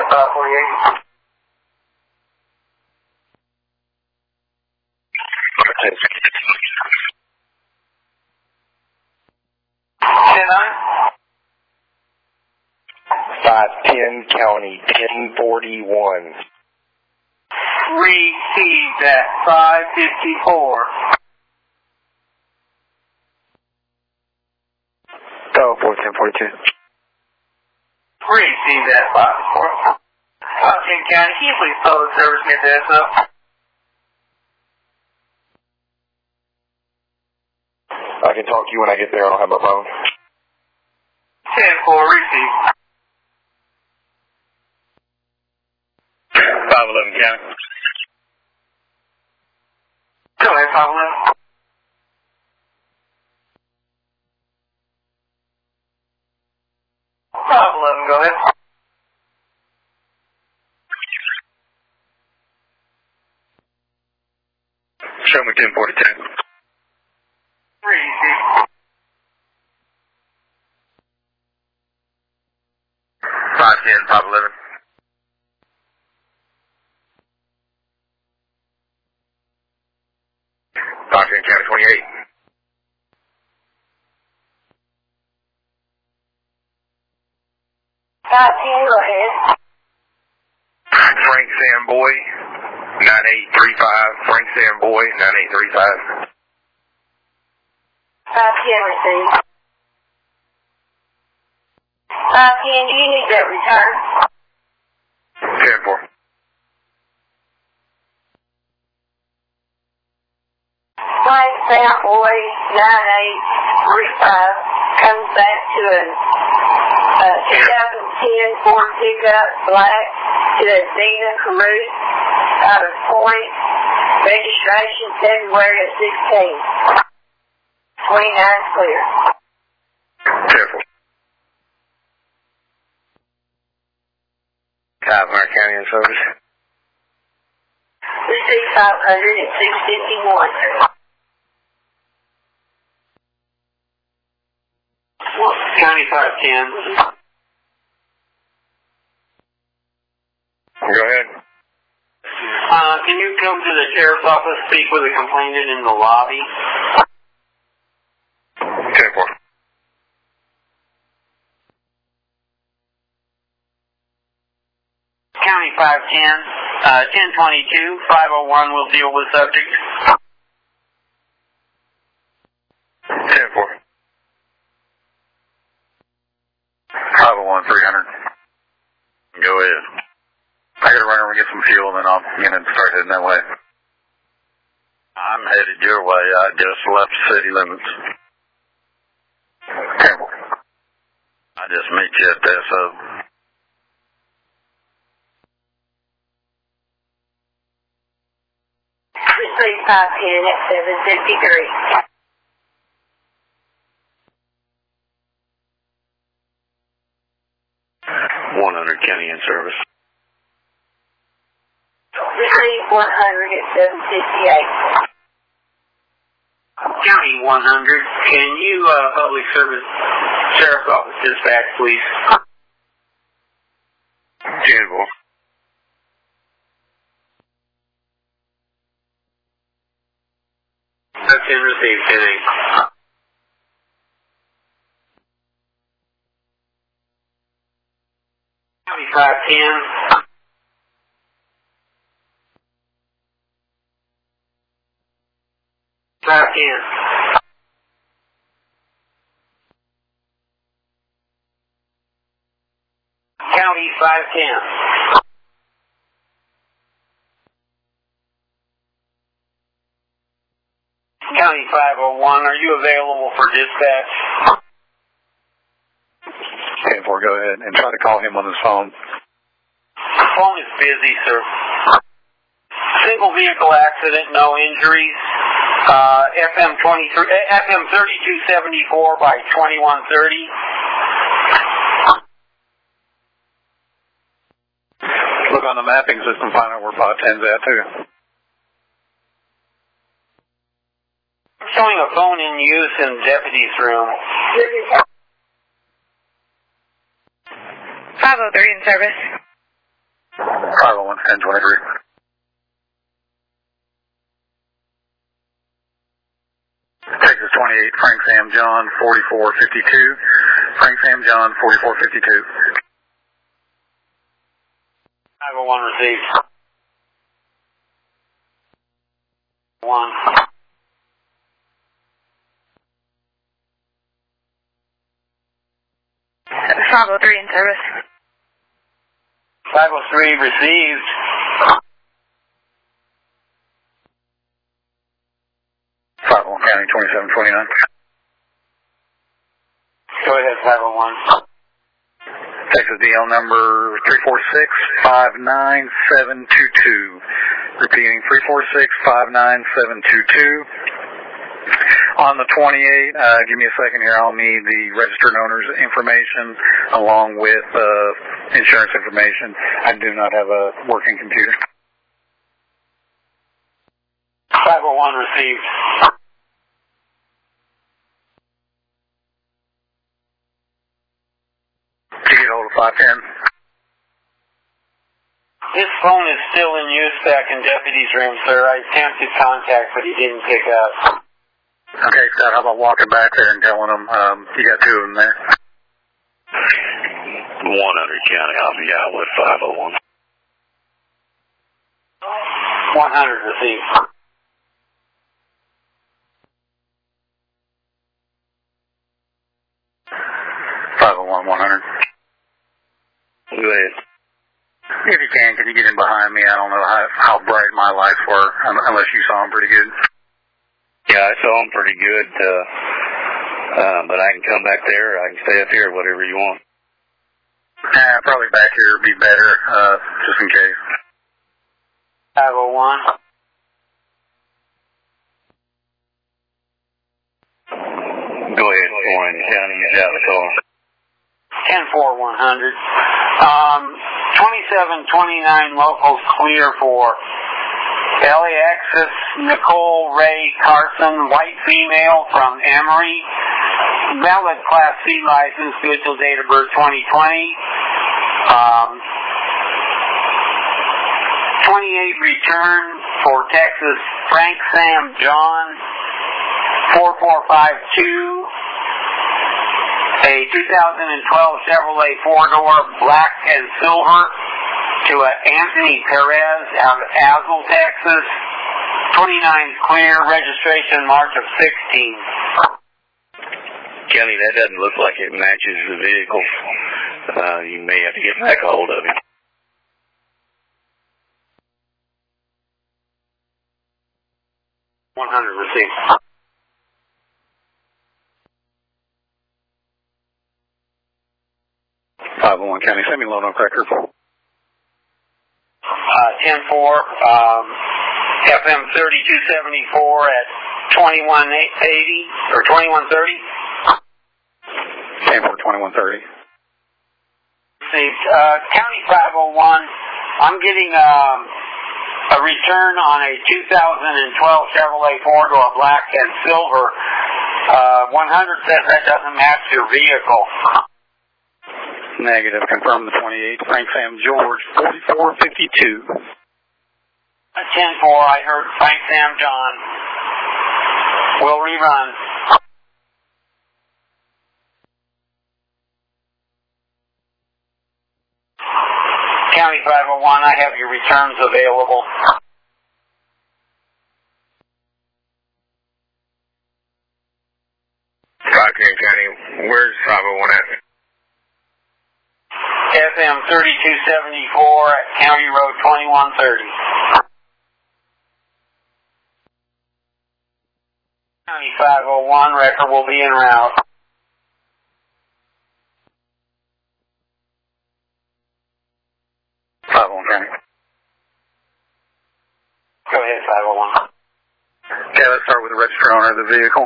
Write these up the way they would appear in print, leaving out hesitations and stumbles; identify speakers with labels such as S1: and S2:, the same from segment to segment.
S1: 548.
S2: Okay.
S1: 10-9.
S2: 510 County 1041.
S1: Received at 554.
S2: Go 41042.
S1: Received at 554. 10 County, can you please public service get this up?
S2: I can talk to you when I get there. I don't have my phone.
S1: 10-4, received.
S2: 511 County.
S1: Go ahead, 511. Go ahead.
S2: Show me 1042.
S1: Received.
S2: 510 511. County 28.
S1: Go ahead.
S2: Frank Samboy 9835. Frank Samboy 9835.
S1: 510 received. 510, do you need that return?
S2: 10-4.
S1: Frank Samboy 9835 comes back to a 2010 Ford pickup black to a Dina Caruth out of Point. Registration February of 16. 29 clear.
S2: Careful. 500 County in service.
S1: Receive 500 at 651. County 510.
S2: Go ahead.
S1: Can you come to the sheriff's office, speak with a complainant in the lobby?
S2: 10-4.
S1: County 510, 1022, 501 will deal with subject.
S2: 10-4. 501 300. Go ahead. I gotta run over and get some fuel, and then I'll start heading that way. I'm headed your way. I just left city limits. 10-4. I just meet you at this.
S1: Receive 510 at 753.
S2: County in service.
S1: Receive 100 at 758. County 100, can you public service sheriff's office dispatch, please?
S2: 10-4.
S1: That's in received, 10-8. County 510. County 510. County 501, are you available for dispatch?
S2: 10-4, go ahead and try to call him on his phone.
S1: The phone is busy, sir. Single vehicle accident, no injuries. FM 3274 by 2130.
S2: Look on the mapping system, find out where 510's at too.
S1: I'm showing a phone in use in the deputy's room.
S3: 503 in service.
S2: 501 1023. Texas 28, Frank Sam John 4452. Frank Sam John 4452.
S3: 501 received. 1.
S4: 503 in service.
S3: 503 received.
S2: 501 County 2729.
S3: Go ahead, 501.
S2: Texas DL number 346-59722. Repeating, 346-59722. On the 28, give me a second here. I'll need the registered owner's information along with insurance information. I do not have a working computer.
S3: 501 received.
S2: Did you get hold of 510?
S3: His phone is still in use back in Deputy's room, sir. I attempted contact, but he didn't pick up.
S2: Okay, Scott, how about walking back there and telling them you got two of them there?
S5: 100 County, I'll be out with 501.
S3: 100 received.
S2: $501 100.
S5: Go ahead.
S2: If you can you get in behind me? I don't know how bright my lights were, unless you saw them pretty good.
S5: Yeah, I saw them pretty good, but I can come back there, I can stay up here, whatever you want.
S2: Probably back here would be better, just in case.
S3: 501.
S5: Go ahead, Warren County, he's out of the car.
S3: 10-4, 100. 2729 locals clear for LAXis Nicole Ray Carson, white female from Emory. Valid Class C license, good till date of birth 2020. 28 return for Texas Frank Sam John 4452. A 2012 Chevrolet 4-door black and silver to Anthony Perez out of Azle, Texas. 29 clear, registration March of 16.
S5: Kenny, that doesn't look like it matches the vehicle. You may have to get back a hold of him.
S3: $100 received.
S2: $501 County, send me loan on record.
S3: 10-4, FM 3274 at 2180 or 2130.
S2: 10-4, 2130.
S3: County 501, I'm getting a return on a 2012 Chevrolet 4-door black and silver. 100 says that doesn't match your vehicle.
S2: Negative. Confirm the 28. Frank Sam George, 4452.
S3: 10-4, I heard Frank Sam John. Will rerun. County 501, I have your returns available.
S5: County, where's 501 at?
S3: FM 3274 at County Road 2130. County 501, record will be en route.
S2: County.
S3: Go ahead, 501.
S2: Okay, let's start with the registered owner of the vehicle.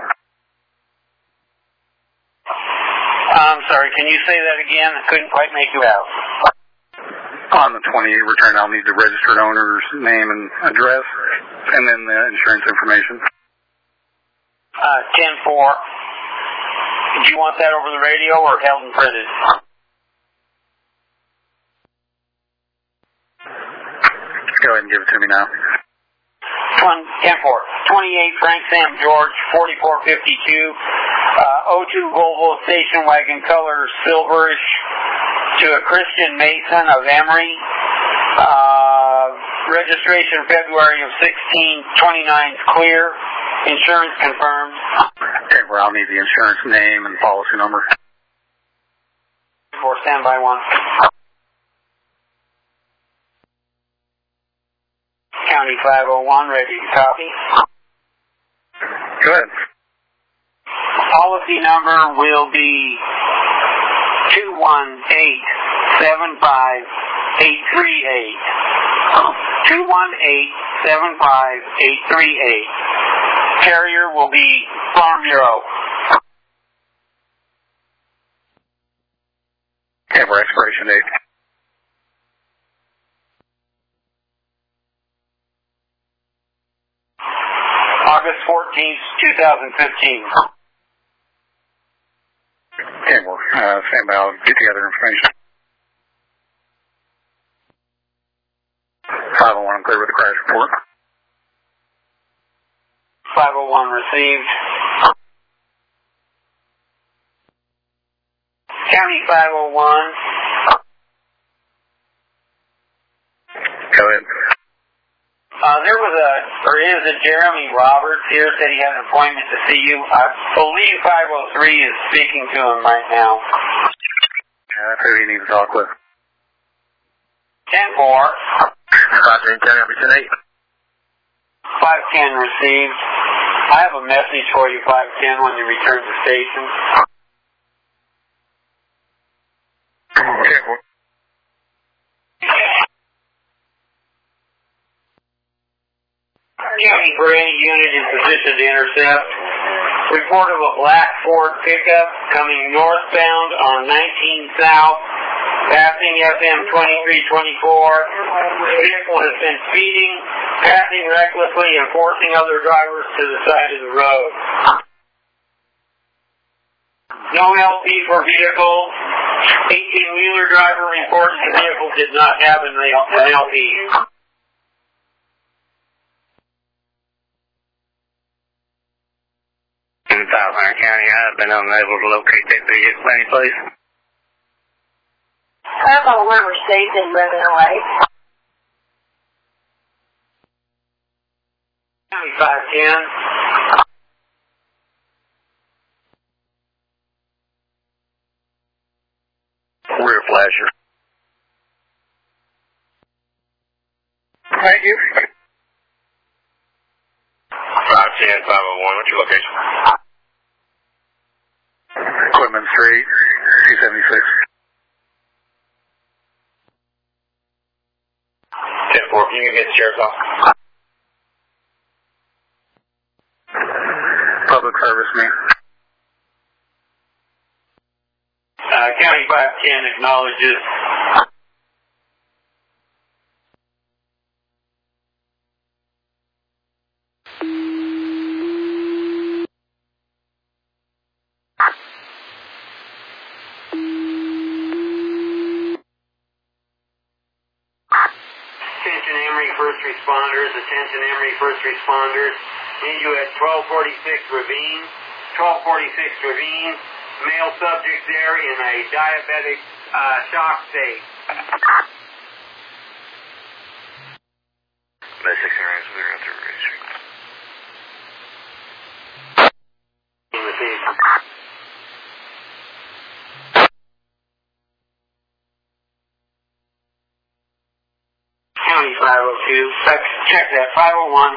S3: I'm sorry, can you say that again? I couldn't quite make you out.
S2: On the 28 return, I'll need the registered owner's name and address, and then the insurance information.
S3: 10-4. Did you want that over the radio or held and printed?
S2: Go ahead and give it to me now.
S3: 10-4. 28 Frank Sam George, 4452. O2 Volvo station wagon color silverish to a Christian Mason of Emory. Registration February of 1629 clear. Insurance confirmed.
S2: Okay, well, I'll need the insurance name and policy number.
S3: For standby 1. County 501, ready to copy.
S2: Go ahead.
S3: Policy number will be 218-75838. 218-75838. Carrier will be Farm Bureau.
S2: Okay, for expiration date.
S3: August 14th, 2015.
S2: Okay, well, stand by. I'll get together information. 501, I'm clear with the crash report.
S3: 501 received. County 501.
S2: Go ahead.
S3: There is a Jeremy Roberts here, said he had an appointment to see you. I believe 503 is speaking to him right now.
S2: That's who you need to talk with.
S3: 10-4.
S2: 510,
S3: 510 received. I have a message for you, 510, when you return to station.
S2: Okay, well.
S3: County Brady unit in position to intercept. Report of a black Ford pickup coming northbound on 19 South, passing FM 2324. The vehicle has been speeding, passing recklessly, and forcing other drivers to the side of the road. No LP for vehicle. 18-wheeler driver reports the vehicle did not have an LP.
S5: In South Iron County, I've been unable to locate that vehicle any place.
S1: I don't know where we're saved and running away.
S3: County 510.
S5: Rear flasher.
S2: Thank you.
S5: 510, 501, what's your location?
S2: Equipment Street, 276.
S5: 10-4, can you get the sheriff's office?
S2: Public service, me.
S3: County 510 acknowledges. Attention Emory first responders, need you at 1246 Ravine. 1246 Ravine. Male subject there in a diabetic shock state.
S5: That's 6 areas we run through Ridge Street.
S3: Received. County 502. Check that. 501.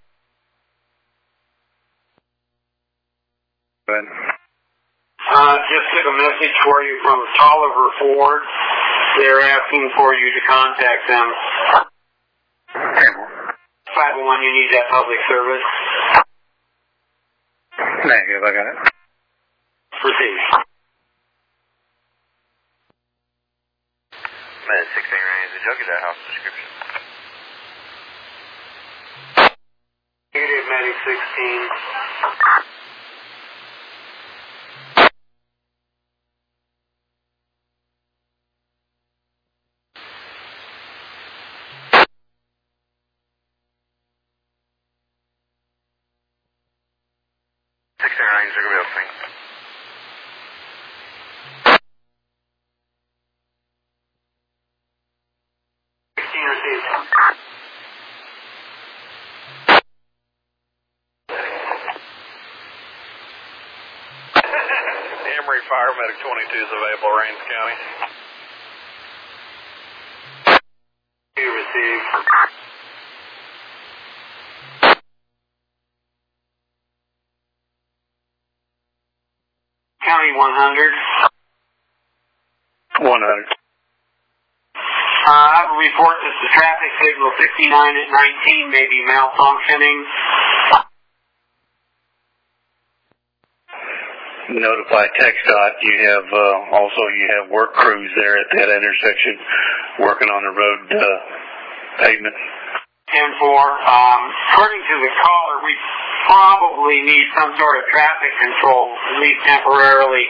S2: Go ahead.
S3: Just took a message for you from Tolliver Ford. They're asking for you to contact them.
S2: Okay, well.
S3: 501, you need that public service.
S2: Negative, I got it.
S3: Proceed.
S5: Man, 16 range. Did y'all get that house description?
S3: Negative, Medic 16.
S5: Zuckerville.
S3: 16 received.
S6: Emory Fire Medic 22 is available, Rains County.
S3: 2 received. County 100.
S5: 100.
S3: I have a report that the traffic signal 69 at 19 may be malfunctioning.
S5: Notify TxDOT. You have work crews there at that intersection working on the road pavement.
S3: 10-4. According to the caller, we probably need some sort of traffic control, at least temporarily.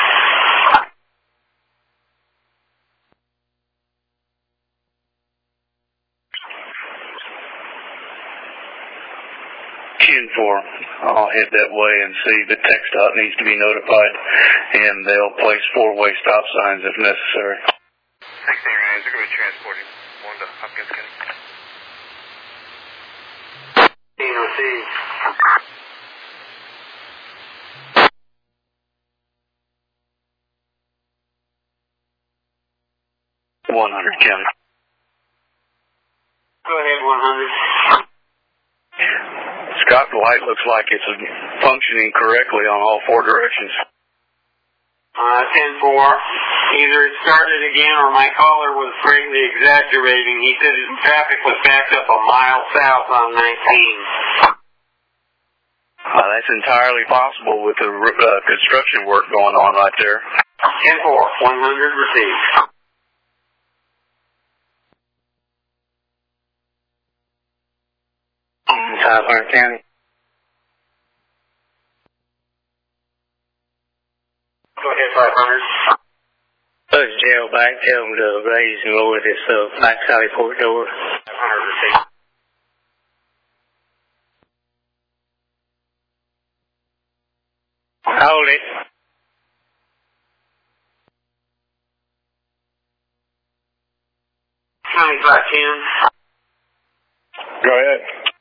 S5: I'll head that way and see that TxDOT needs to be notified, and they'll place 4-way stop signs if necessary.
S6: 16 Rains, they're going to be transporting 1 to Hopkins County.
S3: 16 received.
S5: County.
S3: Go ahead, 100.
S5: Scott, the light looks like it's functioning correctly on all 4 directions.
S3: 10-4. Either it started again or my caller was greatly exaggerating. He said his traffic was backed up a mile south on 19.
S5: That's entirely possible with the construction work going on right there.
S3: 10-4. 100 received.
S5: Tyler County.
S3: Go ahead, 500.
S5: Let's jail back. Tell them to raise and lower this back side port door.
S3: 500 received.
S5: Hold it.
S3: County 510.
S5: Go ahead.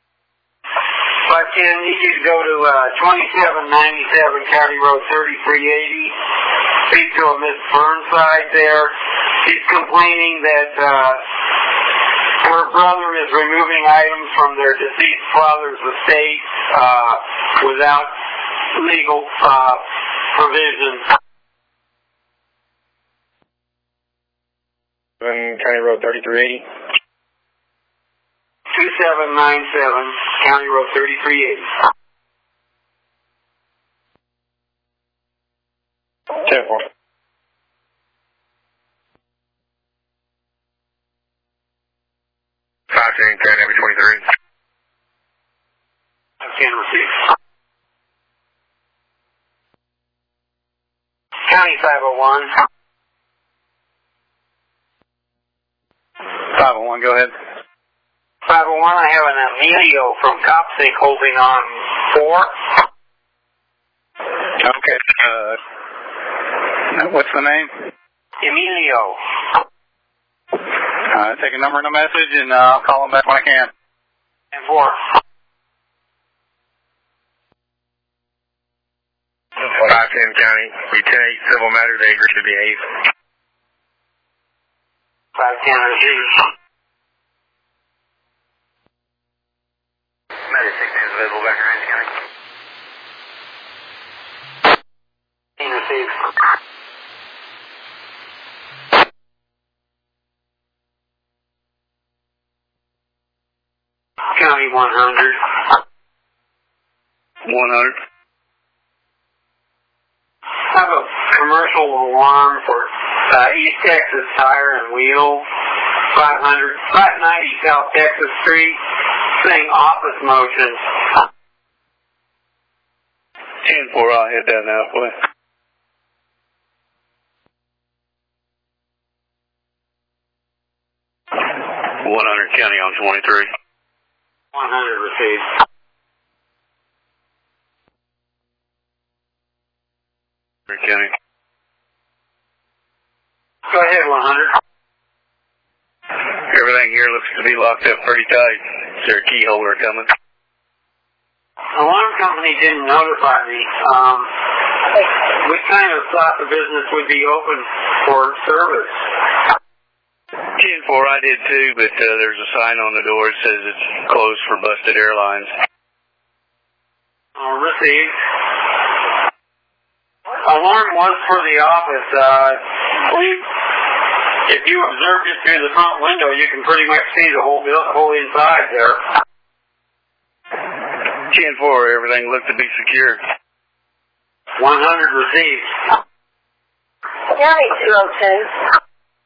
S3: 510, need you to go to 2797 County Road 3380. Speak to a Miss Burnside there. She's complaining that her brother is removing items from their deceased father's estate without legal provision.
S5: County Road 3380.
S3: 2797 County Road 3380.
S5: 10-4.
S6: County 23.
S3: 10 received. County 501.
S2: 501, go ahead.
S3: 501, I have an Emilio from Copsic holding on 4.
S2: Okay. What's the name?
S3: Emilio.
S2: Take a number and a message, and I'll call him back when I can.
S3: And 4.
S6: 510 County, Lieutenant Civil Matter, they agree to behave.
S3: 510 received.
S6: Matter 16 is available back in Range County.
S3: 16 received. County 100.
S5: 100.
S3: I have a commercial alarm for East Texas Tire and Wheel, 590 South Texas Street, saying office motion.
S5: 10-4, I'll head down that way. 100 County on 23.
S3: 100 received.
S5: County.
S3: Go ahead, 100.
S5: Everything here looks to be locked up pretty tight. Is there a key holder coming?
S3: Alarm company didn't notify me. We kind of thought the business would be open for service.
S5: 10-4, I did too, but there's a sign on the door that says it's closed for busted airlines.
S3: Received. Alarm was for the office. If you observed it through the front window, you can pretty much see the whole inside there.
S5: 10-4, everything looked to be secure.
S3: 100 received.
S1: County 202.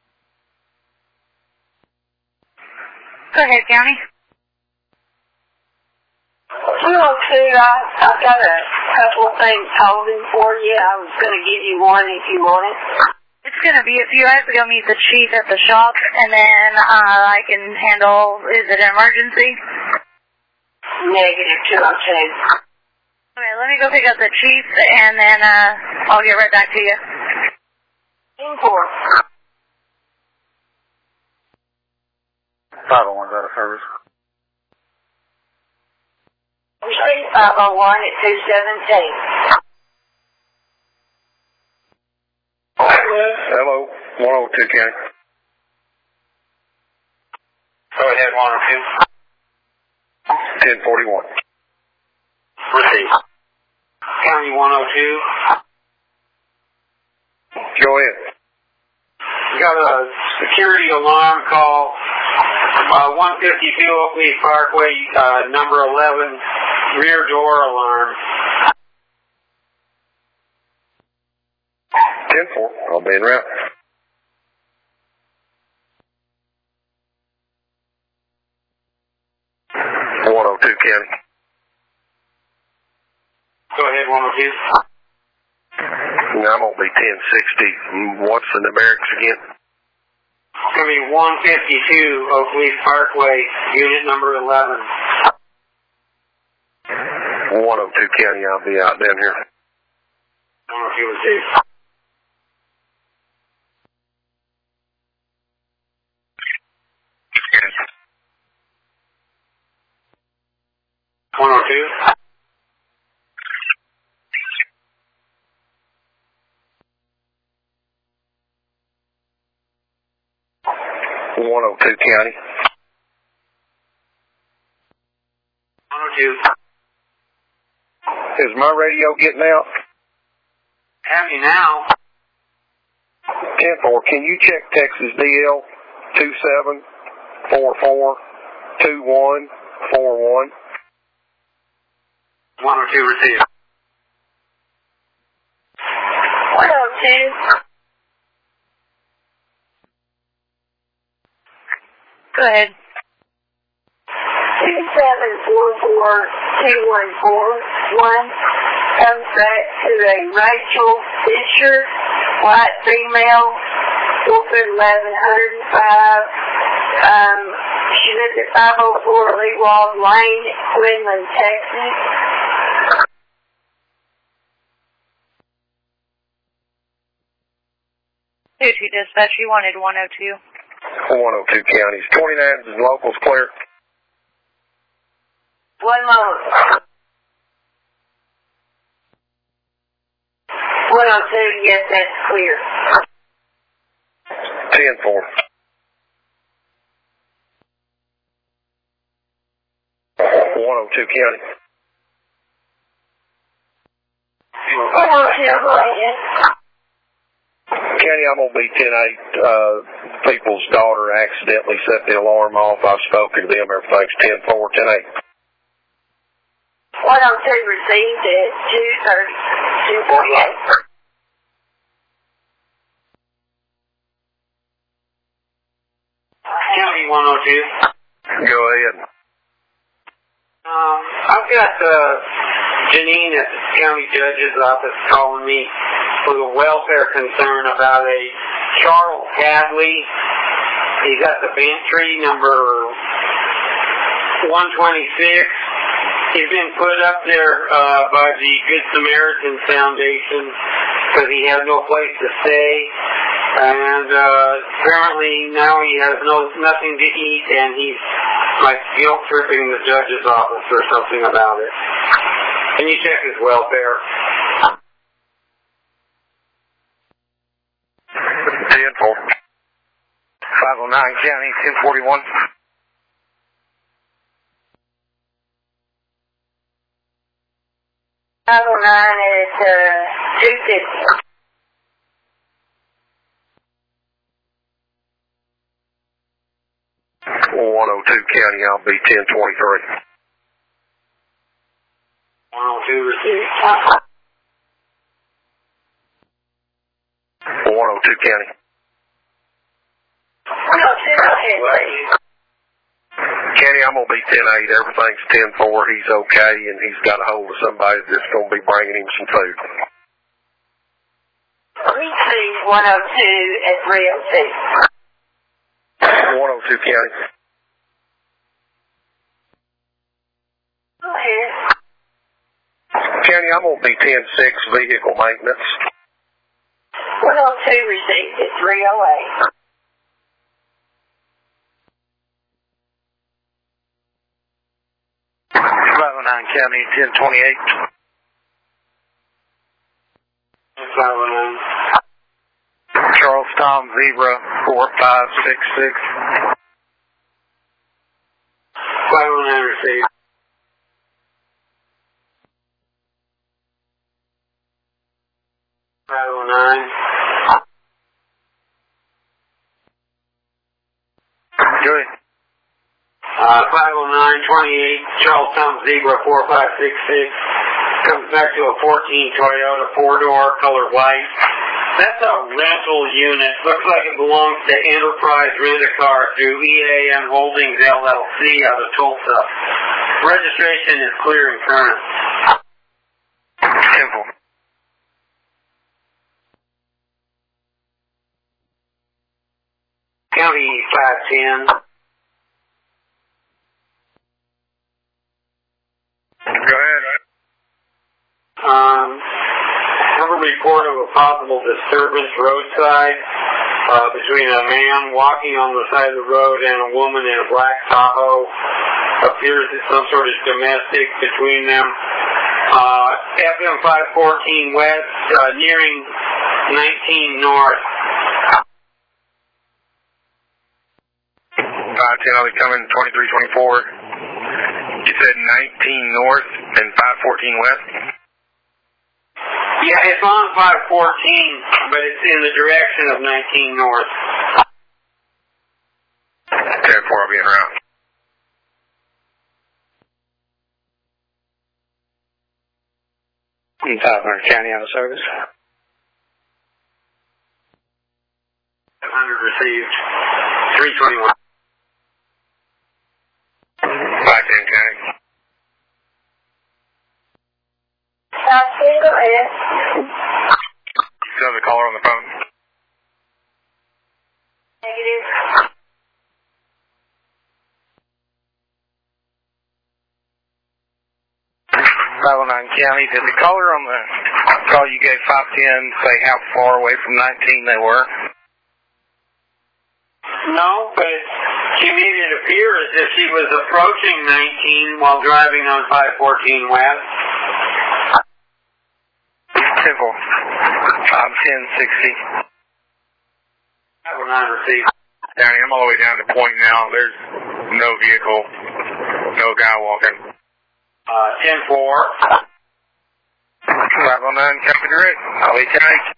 S4: Go ahead, County.
S1: 202, I've got a couple of things holding for you. I was going to give you one if you want it.
S4: It's going to be a few. I have to go meet the chief at the shop, and then I can handle, is it an emergency?
S1: Negative 202.
S4: Okay, let me go pick up the chief, and then I'll get right back to you.
S1: 10-4.
S2: 501's out of service.
S1: Receive 501 at 217.
S5: Hello, 102 County.
S3: Go ahead, 102.
S5: 1041.
S3: Received. County 102.
S5: Go ahead.
S3: We got a security alarm call. 152 Oakleaf Parkway, number 11, rear door alarm.
S5: 10-4, I'll be en route. County.
S3: Go ahead, 102.
S5: I'm going to be 1060. What's the numerics again?
S3: It's going to be 152 Oakleaf Parkway, unit number 11.
S5: 102 County, I'll be out down here.
S3: 102 received.
S5: County.
S3: 102.
S5: Is my radio getting out?
S3: Have you now?
S5: 10-4, can you check Texas DL 27442141?
S3: 102 received.
S1: 102.
S4: Go ahead.
S1: 2744214 comes back to a Rachel Fisher, white female, Wilford 1105. She lives at 504 Leewald Lane, Quinlan, Texas.
S4: Dispatch, you wanted 102.
S5: 102 counties. 29 is locals clear.
S1: One moment. 102, yes, that's clear.
S5: 10-4. 102 county.
S1: 102, go ahead.
S5: County, I'm going to be 10-8. People's daughter accidentally set the alarm off. I've spoken to them. Everything's 10-4, 10-8.
S1: 102 received at 248.
S3: County 102.
S5: Go ahead.
S3: I've got Janine at the county judge's office calling me with a welfare concern about a Charles Hadley. He's at the Bantry, number 126. He's been put up there by the Good Samaritan Foundation because he has no place to stay. And apparently now he has nothing to eat, and he's like guilt tripping the judge's office or something about it. Can you check his welfare?
S6: 10-4. 509 County, 1041.
S1: is 250.
S6: 102 County, I'll be 1023.
S3: 102 received.
S6: 102 County.
S1: 102,
S6: Kenny, I'm going to be 10-8. Everything's 10-4. He's okay, and he's got a hold of somebody that's going to be bringing him some food.
S1: Receive 102 at 302.
S6: 102 County.
S1: Go ahead.
S6: County, I'm going to be 10-6 vehicle maintenance.
S1: 102 received at 308.
S5: 509 County, 1028.
S3: 509.
S2: Charlestown Zebra 4566.
S3: 509 received. 509.
S2: Good.
S3: 509-28 Charlestown Zebra 4566 comes back to a 14 Toyota 4-door, color white. That's a rental unit. Looks like it belongs to Enterprise Rent-A-Car through EAM Holdings LLC out of Tulsa. Registration is clear and current.
S6: Simple.
S3: County 510.
S6: Go ahead.
S3: Have a report of a possible disturbance roadside between a man walking on the side of the road and a woman in a black Tahoe. Appears that some sort of domestic between them. FM 514 West, nearing 19 North.
S6: 510, I'll be coming 2324. You said 19 North and 514 West?
S3: Yeah, it's on 514, but it's in the direction of 19 North.
S6: 10-4, I'll be en route.
S2: I'm 500 County out of service.
S3: 500 received. 321.
S6: 510 County.
S1: Go ahead.
S6: Still have the caller on the phone.
S1: Negative.
S2: 509 County. Did the caller on the call you gave 510 say how far away from 19 they were?
S3: No, but she made it appear as if she was approaching 19 while driving on 514 West.
S2: Simple. 51060.
S3: 509 received.
S6: County, I'm all the way down to point now. There's no vehicle, no guy walking.
S3: 10-4.
S2: 509 Captain Rick. I'll be 10-8.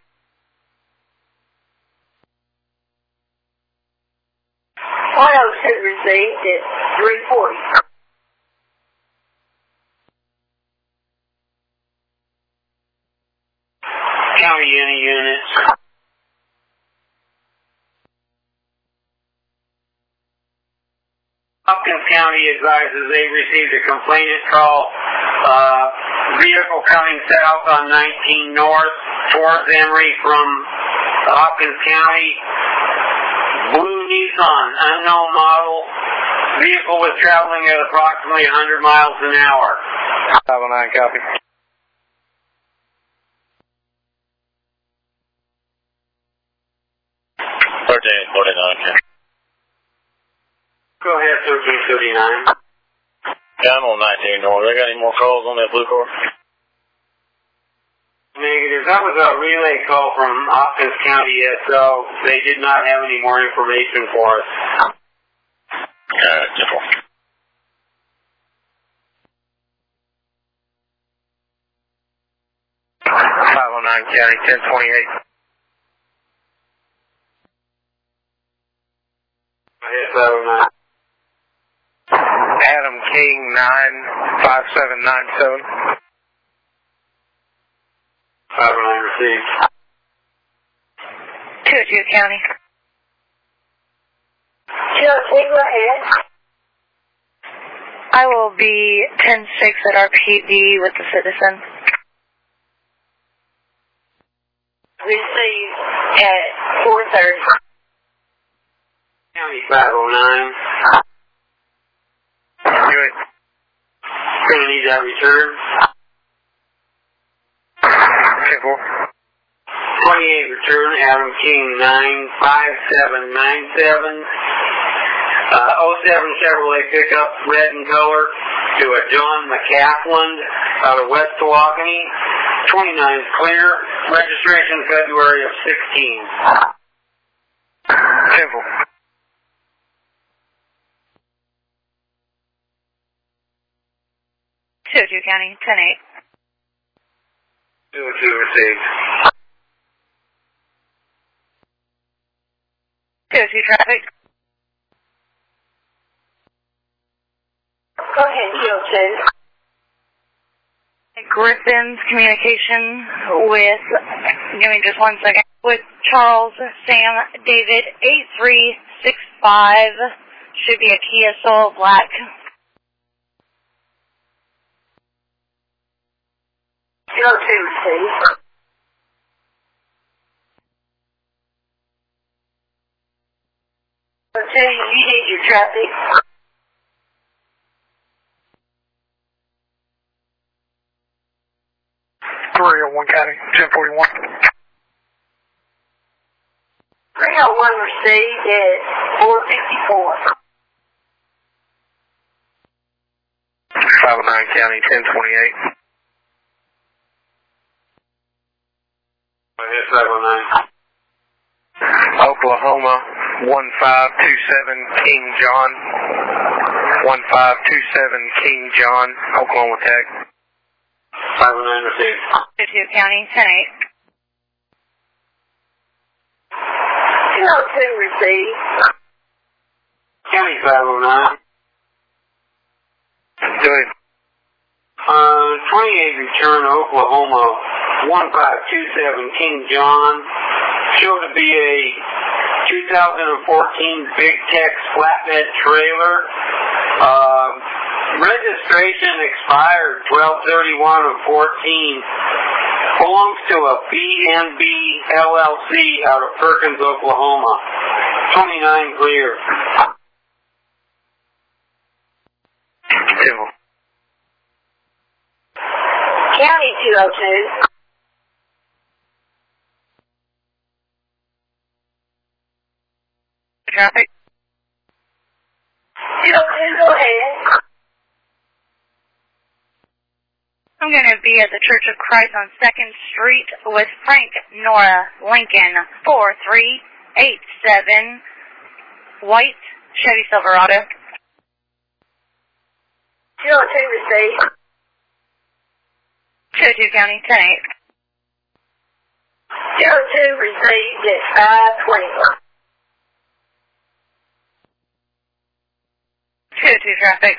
S1: 102 received at 340.
S3: County any units. Hopkins County advises they received a complainant call. Vehicle coming south on 19 North towards Emory from Hopkins County. Blue Nissan, unknown model. Vehicle was traveling at approximately 100 miles an hour.
S2: 509 copy.
S5: 1349.
S3: Go ahead, 1339.
S5: Yeah, I'm on 19 North. I got any more calls on that blue car?
S3: Negative. That was a relay call from Hopkins County SO. They did not have any more information for us.
S5: Simple. County 1028.
S3: Go ahead, 509.
S5: Adam King 95797.
S3: 509 received.
S4: 202 County.
S1: 202, go ahead.
S4: I will be 10-6 at RPD with the citizen.
S1: Received at 4:30.
S3: County 509.
S5: Good.
S3: Gonna need that return. 28 return, Adam King 95797. 07 Chevrolet pickup, red in color, to a John McCaffland out of West Tawakoni. 29 is clear. Registration February of 16.
S5: Simple.
S4: County 10-8.
S3: 202 received.
S4: 202 traffic.
S1: Go ahead, 202.
S4: Griffin's communication with, give me just 1 second, with Charles Sam David 8365. Should be a Kia Soul Black.
S1: Go to receive. Okay, you need your traffic.
S2: County 1041.
S1: 301 received at 454.
S5: 509 County 1028.
S3: Go ahead, 509.
S5: Oklahoma 1527 King John. 1527 King John, Oklahoma Tech.
S3: 509 received.
S4: 202 County 10-8.
S1: 202 received.
S3: County 509.
S5: Good.
S3: 28 return, Oklahoma 1527 King John. Showed to be a 2014 Big Tex flatbed trailer. Registration expired 12/31 of 14. Belongs to a B&B LLC out of Perkins, Oklahoma. 29 clear.
S5: Civil.
S1: County 202.
S4: Traffic.
S1: 202, go ahead.
S4: I'm going to be at the Church of Christ on 2nd Street with Frank Nora Lincoln, 4387, white Chevy Silverado.
S1: 202 received.
S4: 202 County 10-8.
S1: 202 received at 520.
S4: 202 traffic.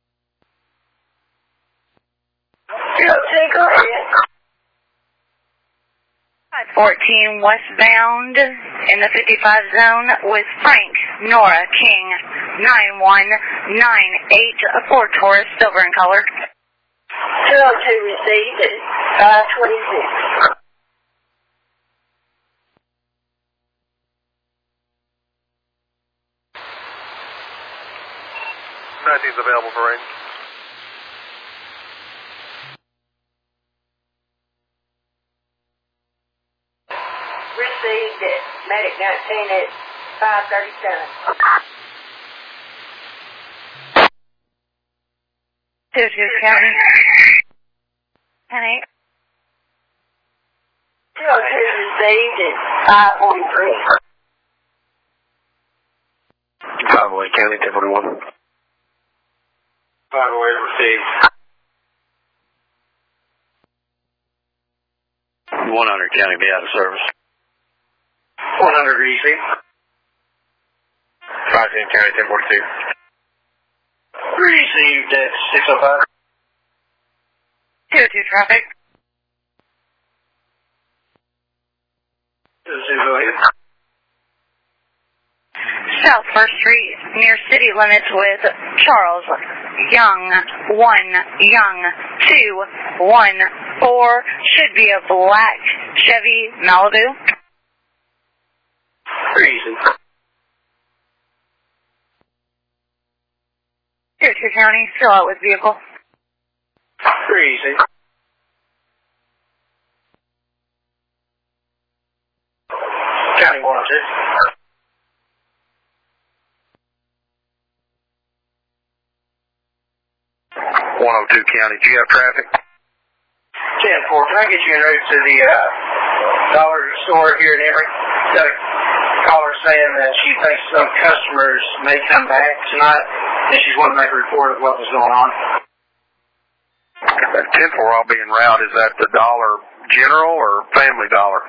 S1: 202, go ahead.
S4: 514 westbound in the 55 zone with Frank Nora King, 9198, Ford Taurus, silver in color.
S1: 202 received at 526.
S6: He's available for range.
S1: Received at Medic 19 at 537.
S4: 22 County. 10-8.
S1: 202 received at 543.
S6: 508 County, 1041.
S3: 508 received.
S5: 100 County be out of service.
S3: 100 received.
S6: 510 County, 1042.
S3: Received at 605.
S4: 202 traffic.
S3: 208.
S4: South 1st Street, near city limits with Charles Young, 1 Young, 2 1 4. Should be a black Chevy Malibu.
S3: Received.
S4: 22 County, still out with vehicle.
S3: Received. County 102.
S6: 102 County, do you have traffic?
S3: 10-4. Can I get you en route to the dollar store here in Emory? Got a caller saying that she thinks some customers may come back tonight, and she's wanting to make a report of what was going on.
S6: That 10-4 I'll be en route. Is that the Dollar General or Family Dollar?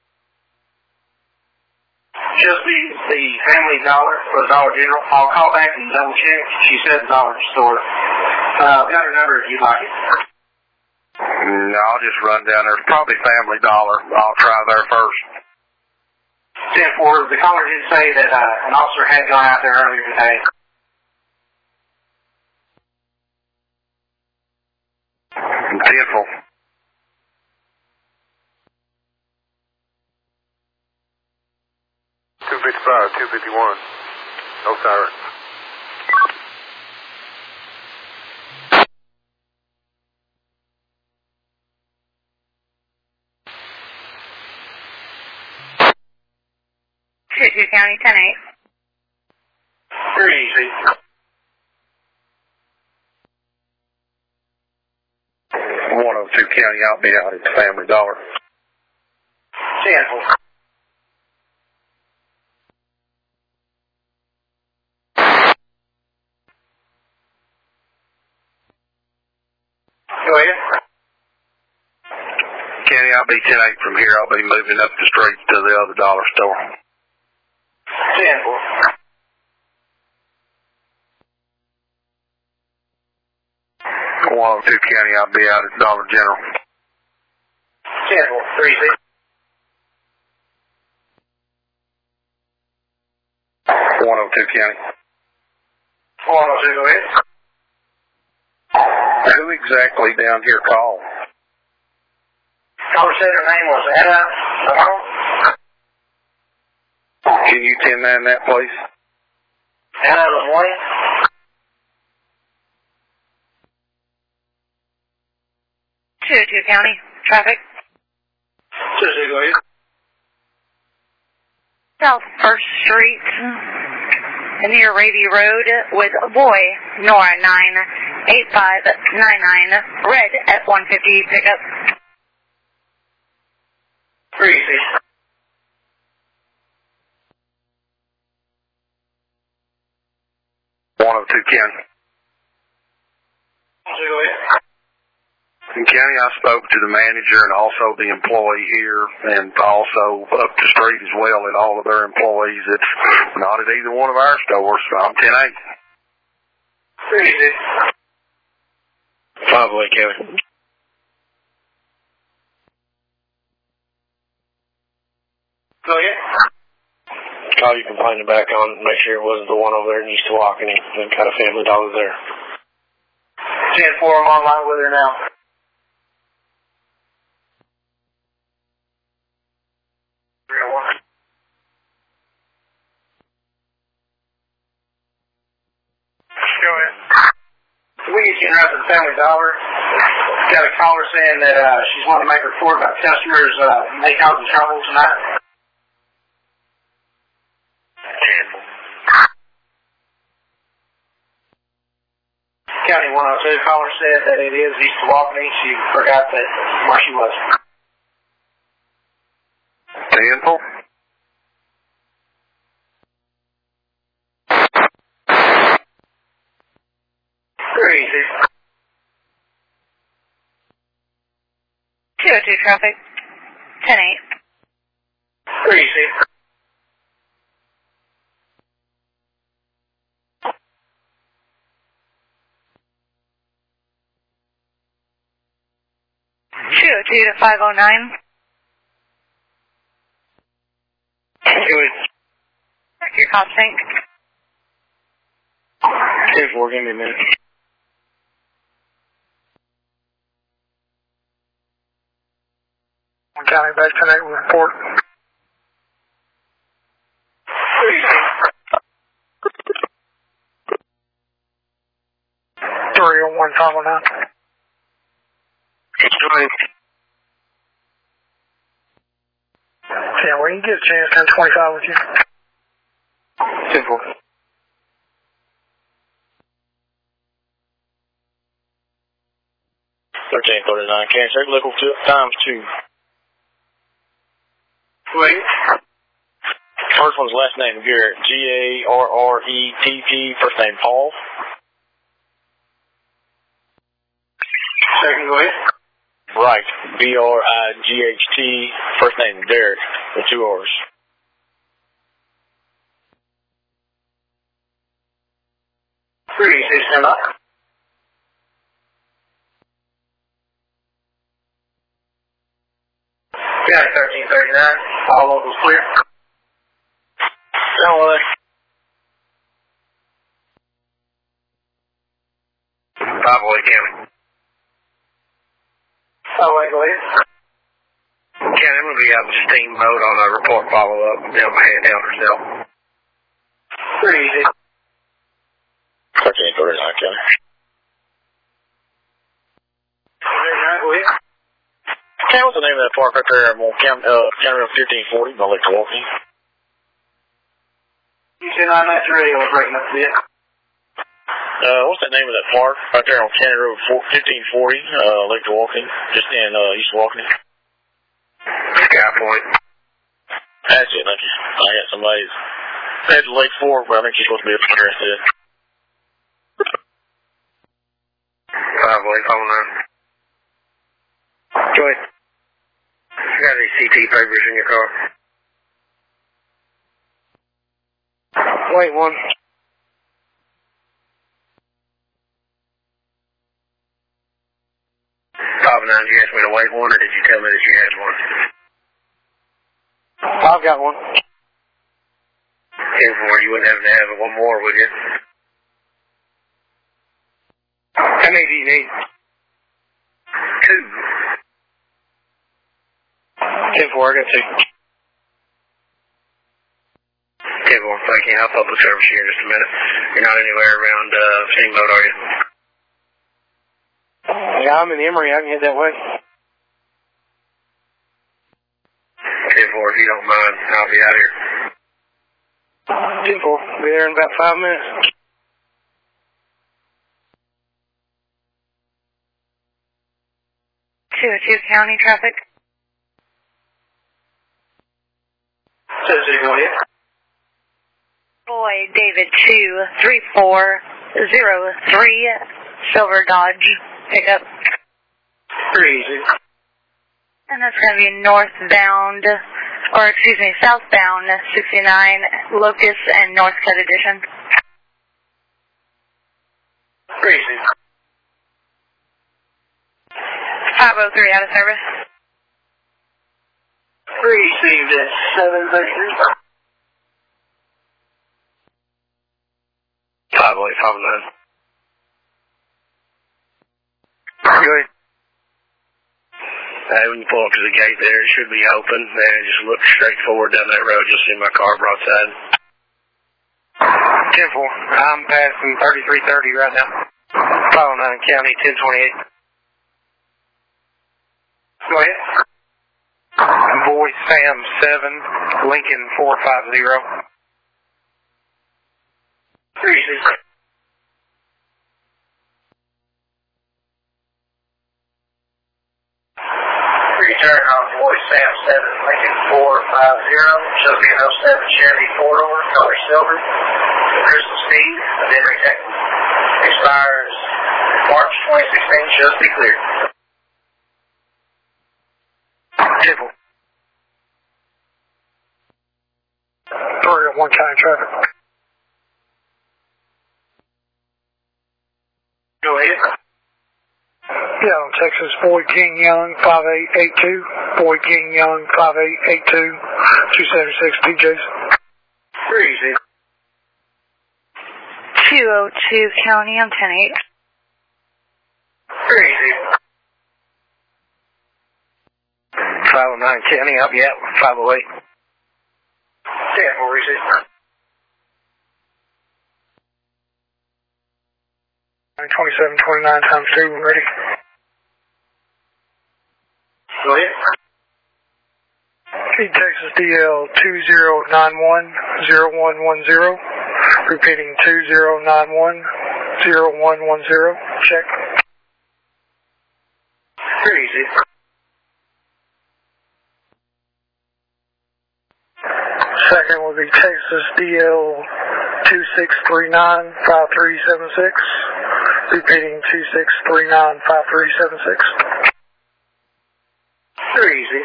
S3: Just the Family Dollar or the Dollar General. I'll call back and double check. She said dollar store. Got her number if you'd like it.
S6: No, I'll just run down there. It's probably Family Dollar. I'll try there first.
S3: 10-4. The caller did say that an officer had gone out there earlier today.
S6: 10-4. 255, 251. No siren.
S4: County, 10-8.
S3: Very easy.
S6: 102 County, I'll be out at the Family Dollar.
S3: 10-4. Go ahead.
S6: Kenny, I'll be 10-8 from here. I'll be moving up the street to the other dollar store.
S3: 10-4.
S6: 102 County, I'll be out at Dollar General.
S3: 10-4. 3-6.
S6: 102 County.
S3: 102, go ahead.
S6: Who exactly down here called?
S3: Caller said her name was Anna.
S6: Can you 10-9 that, please?
S3: Anna LeMoyne.
S4: 202 County, traffic.
S3: 2-2, go ahead.
S4: South 1st Street, near Ravy Road, with boy, Nora 98599, red at 150 pickup.
S3: 3-6.
S6: 102 County.
S3: 2, go ahead.
S6: And County, I spoke to the manager and also the employee here and also up the street as well and all of their employees. It's not at either one of our stores, so I'm 10-8.
S3: 3-6.
S6: 508 County.
S3: Go ahead.
S6: Call you complaining back on and make sure it wasn't the one over there in East Walking and got a Family Dollar there.
S3: 10-4, I'm online with her now. Go ahead. We get you out to the Family Dollar. Got a caller saying that she's wanting to make a report about customers may causing trouble tonight. County 102 caller said that it is East Walkney. She forgot that where she was.
S6: 10-4.
S3: Crazy.
S4: 202 traffic. 10-8.
S3: Crazy.
S4: (202 to 509). Your cop sync.
S3: 10-4, give me a minute.
S2: County back tonight with report. 301 509. Yeah, when you get a chance, turn 25 with you.
S3: 10-4.
S5: $13.39. Can check local times 2.
S3: Wait.
S5: First one's last name Garrett. Garrett. First name Paul.
S3: Second, go ahead.
S5: Bright. Bright. First name Derek with 2 R's.
S3: Pretty stand up. County 1339. All locals clear.
S5: Down with it.
S6: 508 County.
S3: Oh, wait, go ahead.
S6: County, I'm going to be out with Steamboat on a report follow-up down by Eldersdale.
S3: Pretty easy.
S5: 1339 County.
S3: Go ahead.
S5: Ken, what's the name of that park right there? County Road 1540, by Lake Milwaukee.
S3: You said I'm not the radio was breaking up a bit.
S5: What's the name of that park right there on County Road 1540, Lake Milwaukee, just in East Walkney?
S6: Sky Point.
S5: That's it, thank you. I got somebody's head to Lake Fork, but I think she's supposed to be up there instead.
S6: 508 509. Go ahead. You got any CT papers in your car?
S3: Wait, one.
S6: Did you ask me to wait one, or did you tell me that you had one?
S3: I've got one.
S6: 10-4, you wouldn't have to have one more, would you?
S3: How many do you need?
S6: 2.
S3: 10-4, I got 2.
S6: 10-4, thank you. I'll public service here in just a minute. You're not anywhere around Steamboat, are you?
S3: Yeah, I'm in Emory. I can head that way.
S6: 10-4, if you don't mind, I'll be out here.
S3: 10-4. Be there in about 5 minutes.
S4: (202 County traffic).
S3: So, go ahead.
S4: Boy, David 23403, Silver Dodge pickup.
S3: Pretty easy.
S4: And that's going to be northbound, or excuse me, southbound 69, Locust and Northcutt Edition.
S3: Pretty easy.
S4: 503 out of service.
S3: Received at 7:33.
S6: 508 509. Good. When you pull up to the gate there, it should be open, and just look straight forward down that road. You'll see my car broadside.
S3: 10-4. I'm passing 3330 right now. 509 County 1028. Go ahead.
S2: Boy Sam 7, Lincoln 450.
S3: 3-6.
S1: Return on Boyd Sam 7 Lincoln 450. Shows me an 07 Chevy 4-door, color silver. Crystal Steve of Emory, Texas. Expires March 2016. Shows to be clear.
S7: Table. 301 County Traffic.
S1: Go ahead.
S7: Yeah, on Texas, Boyd King Young, 5882. Boyd King Young, 5882. 276 DJs.
S1: Crazy.
S4: 202 County on 10-8.
S1: Crazy.
S7: 509 County, up, yeah, 508.
S1: 10-4, receive.
S7: 2729 times 2, ready.
S1: Go ahead.
S7: Texas DL 2091-0110. Repeating 2091-0110. Check.
S1: Crazy.
S7: Second will be Texas DL 2639-5376. Repeating 2639-5376.
S1: Crazy.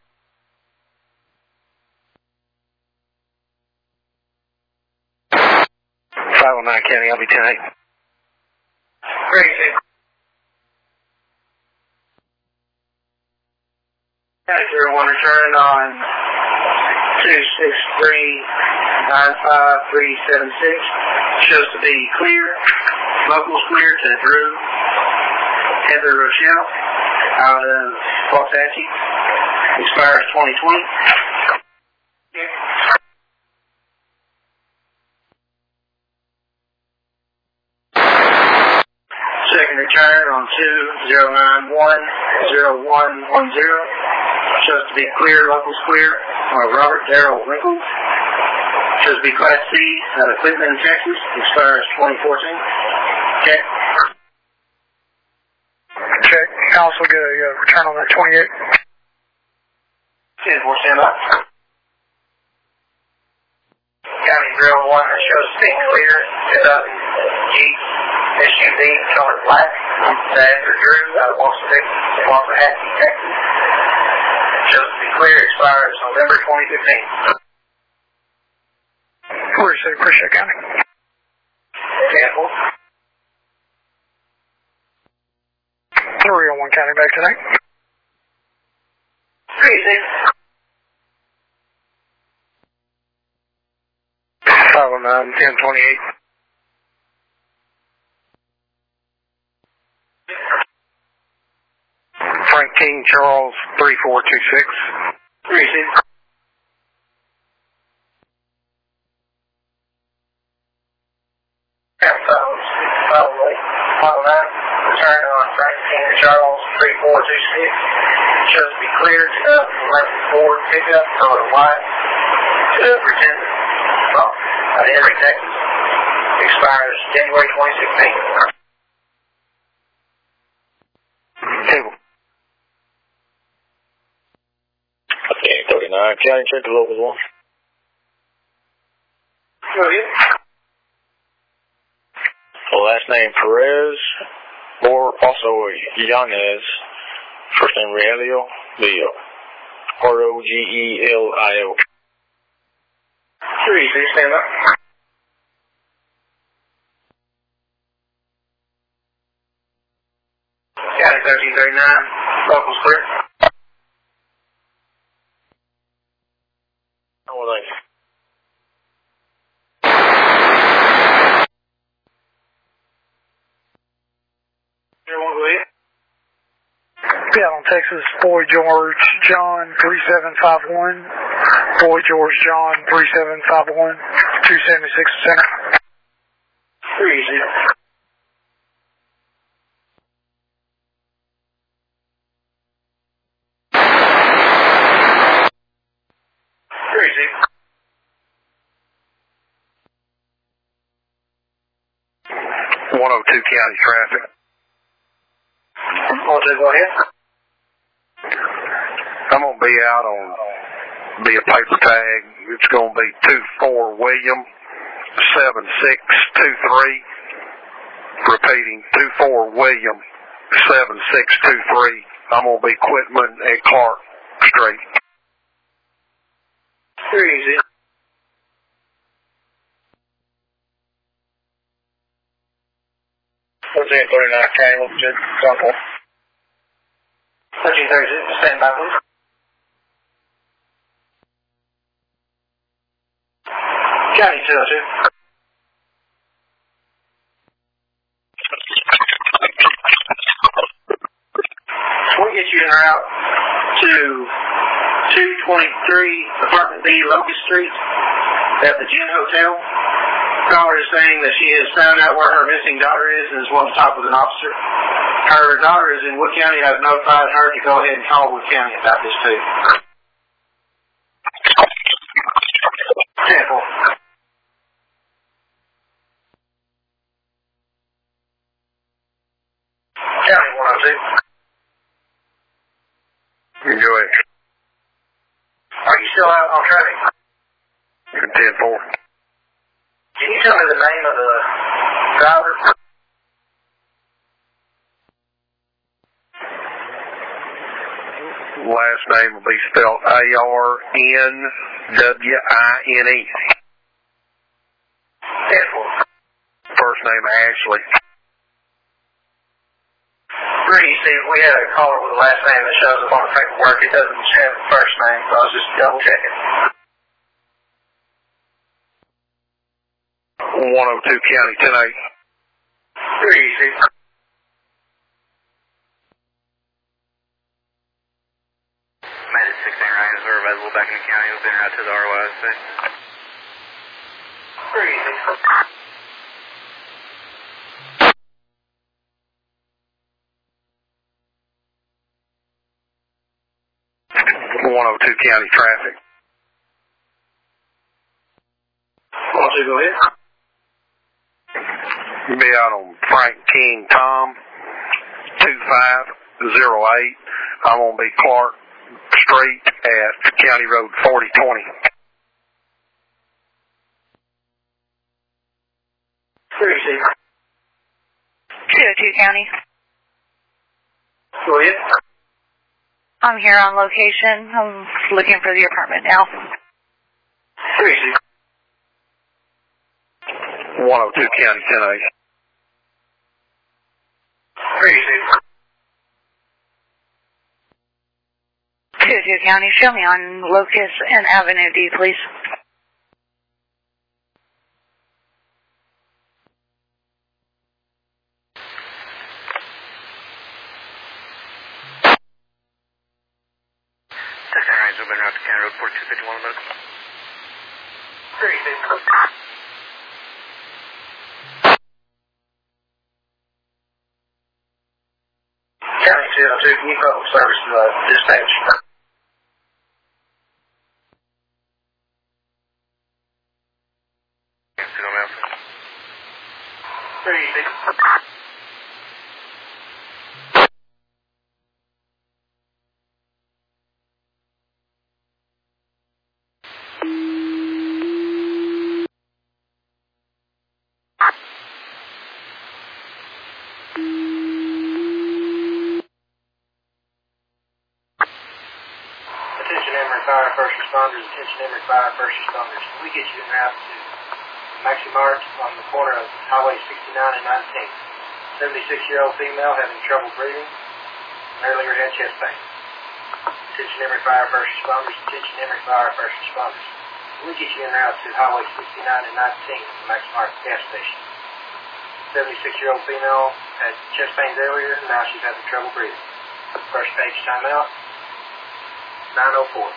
S7: County, I'll be 10-8.
S1: Crazy. County 01 return on 263-95376. Shows to be clear. Locals clear to Drew Heather Rochelle out of Waxahachie. Expires 2020. Second return on 2091-0110. Shows to be clear, locals clear. Robert Darrell Winkles. Shows to be Class C out of Cleveland, Texas. Expires 2014. Check.
S7: Check. I also get a return on that 28.
S1: 10-4, stand up. County 01 that shows to be clear. 2000 Jeep SUV colored black. After Drew out of Waxahachie, Texas. Shows to be clear. Expires November 2015.
S7: Appreciate County.
S1: 10-4.
S7: 301 County back tonight.
S1: Crazy.
S7: 509 1028. Frank King Charles 3426.
S1: Crazy. Return on Frank King Charles 3426. Shows to be cleared. Ford pickup, color white. Virginia. Out of Emory, Texas. Expires January 2016.
S7: Table.
S8: Okay, 39 County, check the local one.
S1: Go ahead.
S8: Last name Perez, or also Yanez. First name Realio, Leo. Rogelio.
S1: 3, stand up. County 1339, locals clear.
S8: Oh, thank you.
S1: Everyone go ahead.
S7: Yeah, on Texas, Boyd George John 3751. Boyd George John 3751. 276 center.
S1: 3,
S6: 102 County Traffic.
S1: Also, go ahead.
S6: I'm going to be out on, be a paper tag. It's going to be 24 William 7623. Repeating, 24 William 7623. I'm going to be Quitman at Clark Street.
S3: Very easy.
S8: What's it, 39 County, what's it, Uncle?
S3: 1336, stand by, please. County 202. We'll get you en route to 223 Apartment B, Locust Street, at the Gin Hotel. Caller is saying that she has found out where her missing daughter is and is on top with an officer. Her daughter is in Wood County. I've notified her to go ahead and call Wood County about this too. Temple. County 102.
S6: Go ahead.
S3: Are you still out on traffic?
S6: 10-4.
S3: Can you tell me the name of the driver?
S6: Last name will be spelled A-R-N-W-I-N-E. First name Ashley.
S3: Rudy, see, we had a caller with the last name that shows up on the paperwork. It doesn't have the first name, so I was just double checking.
S6: 102 County 10-8.
S3: Very easy.
S9: Made it 16 ranges are available back in the county. We've been right to the ROIC.
S3: Very easy.
S6: 102 County traffic.
S3: 102, go ahead.
S6: Be out on Frank King Tom 2508. I'm going to be Clark Street at County Road 4020.
S3: Very easy.
S4: 202 County.
S3: Go ahead.
S4: I'm here on location. I'm looking for the apartment now.
S3: Very easy.
S6: 102 County 10-8.
S3: Very easy.
S4: 202 County, show me on Locust and Avenue D, please.
S9: We've been out to County Road 4251 about.
S3: Very easy. County 202, can you call service to the dispatch? Very easy. Fire first responders, attention Emory Fire first responders. We get you en route to Maxi Mart on the corner of Highway 69 and 19. 76-year-old female having trouble breathing and earlier had chest pain. Attention Emory Fire first responders, attention Emory Fire first responders. We get you en route to Highway 69 and 19 from Maxi Mart gas station. 76-year-old female had chest pains earlier, and now she's having trouble breathing. First page timeout, 9:04.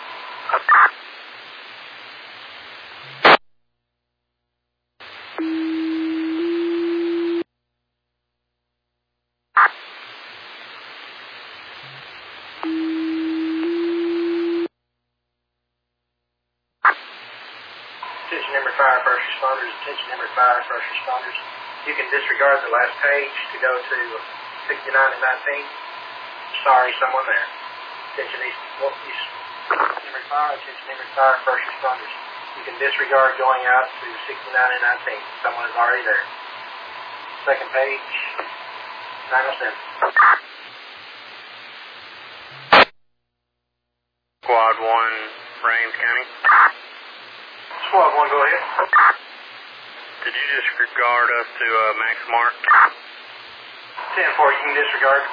S3: Attention Emory Fire first responders, attention Emory Fire first responders. You can disregard the last page to go to 69 and 19. Sorry, someone there.
S10: Attention East Emory Fire, attention Emory Fire, first responders. You can disregard going out to 69 and 19. Someone is already there. Second page, 907.
S9: Squad 1, Rains County.
S10: Squad 1, go ahead.
S9: Did you disregard us to Max Mark?
S10: 10-4, you can disregard.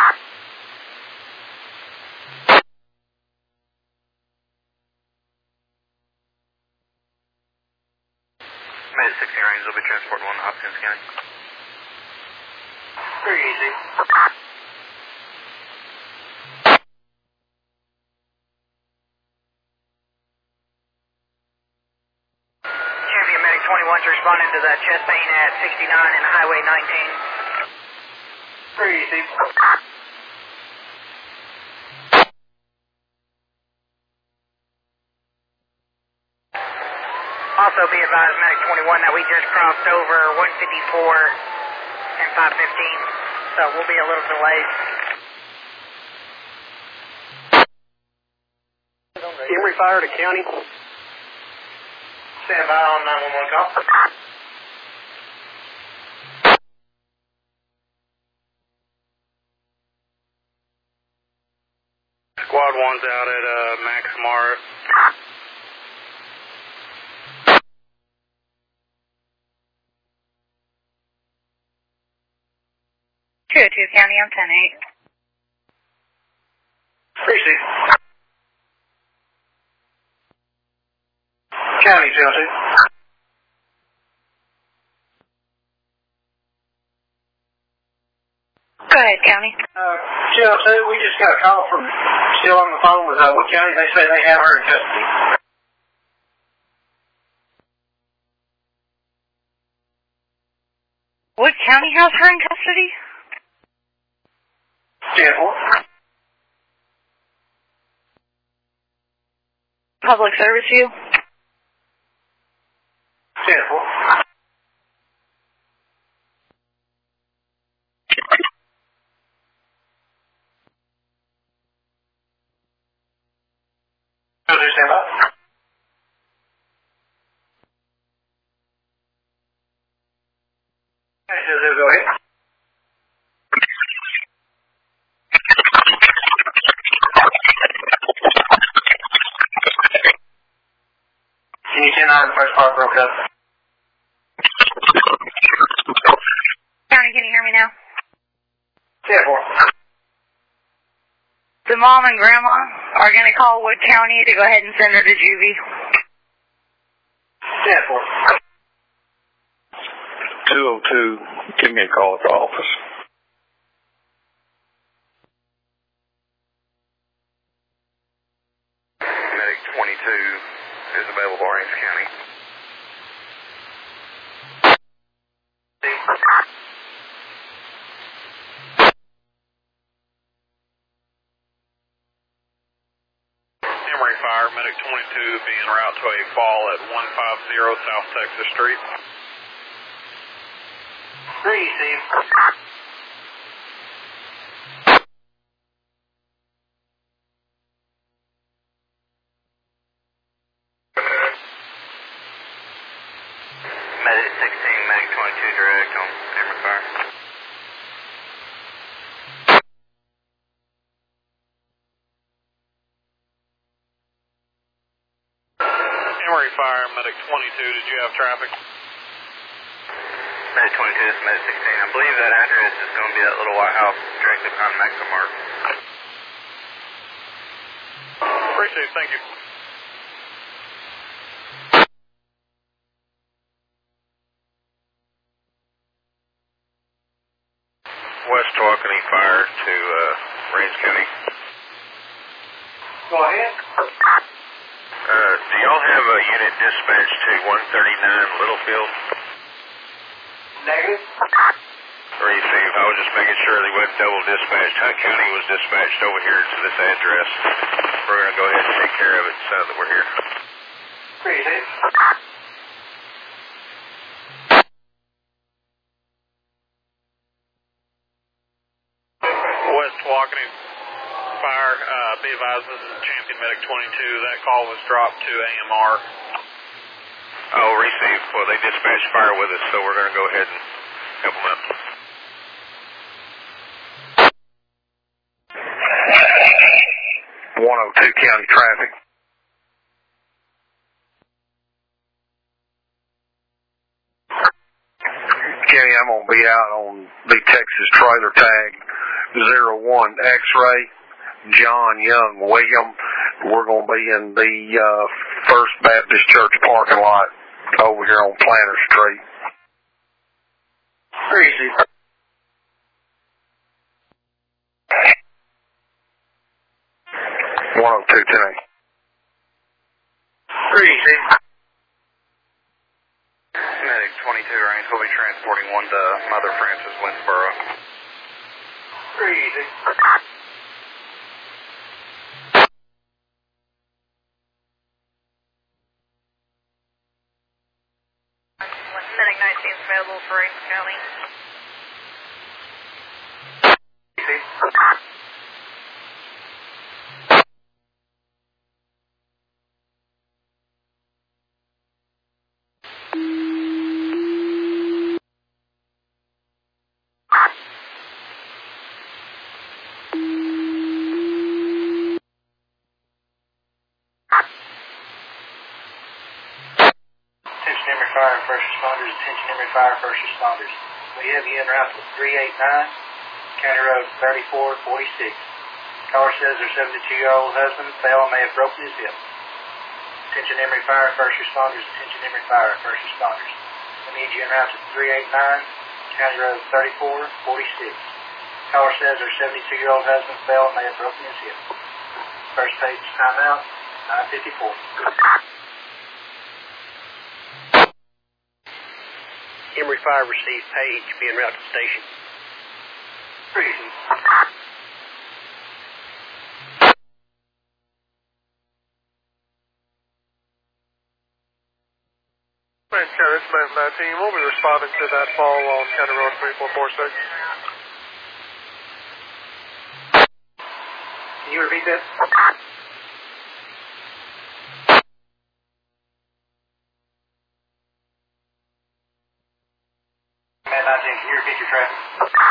S9: Med 16 Rains will be transport 1 to Hopkins County.
S10: Very easy.
S11: Champion Medic 21's responding to that chest pain at 69 and Highway 19.
S10: Very easy.
S11: Also be advised, Medic 21, that we just crossed over 154 and 515, so we'll be a little delayed.
S10: Emory Fire to County. Stand by on 911 call.
S9: Squad 1's out at Max Mark.
S4: County, I'm 10-8.
S10: Appreciate County, 202.
S4: Go ahead, County.
S10: 202, we just got a call from, still on the phone with Wood County. They say they have her in custody.
S4: Wood County has her in custody?
S10: 10-4.
S4: Public service view?
S10: 10-4. Stand by. Go ahead. Can you turn on the first part broke up?
S4: County, can you hear me now?
S10: 10-4.
S4: The mom and grandma are going to call Wood County to go ahead and send her to juvie.
S10: 10-4.
S6: 202, give me a call at the office.
S9: Medic 22 is available, Orange County. Emory Fire, Medic 22 being route to a fall at 150 South Texas Street.
S10: Three, Steve.
S9: Medic 16, Medic 22 direct on Emory Fire. Emory Fire, Medic 22, did you have traffic? Medic 22, this is Medic 16. I believe that address is going to be that little white house directly behind Maxim Mark. Appreciate it, thank you. West Tawakoni Fire to Range County.
S10: Go ahead.
S9: Do y'all have a unit dispatched to 139 Littlefield?
S10: Negative.
S9: Receive. I was just making sure they wasn't double dispatched. Hunt County was dispatched over here to this address. We're going to go ahead and take care of it so that we're here.
S10: Appreciate it.
S9: West Tawakoni
S12: fire. Be advised, this is Champion Medic 22. That call was dropped to AMR.
S9: Oh, received. Well, they dispatched fire with us, so we're going to go ahead and help them out.
S6: County traffic. Kenny, I'm going to be out on the Texas trailer tag 01 X-ray, John Young William. We're going to be in the First Baptist Church parking lot over here on Planter Street.
S3: Easy.
S6: 102 tonight.
S3: Easy.
S12: Medic 22 range, we'll be transporting one to Mother Francis, Winsboro.
S3: Easy.
S11: Medic 19 is available for Rankin County.
S3: Easy. Attention Emory Fire First Responders. We have you en route to 389, County Road 3446. Caller says their 72-year-old husband fell and may have broken his hip. Attention Emory Fire First Responders. Attention Emory Fire First Responders. We need you en route to 389, County Road 3446. Caller says their 72-year-old husband fell and may have broken his hip. First page timeout, 9:54.
S10: Emory Fire received page, be en route to the station.
S3: Reason.
S7: This is Medic 19. We'll be responding to that fall on County Road 3446.
S3: Can you repeat that? Man 19, can you repeat your traffic?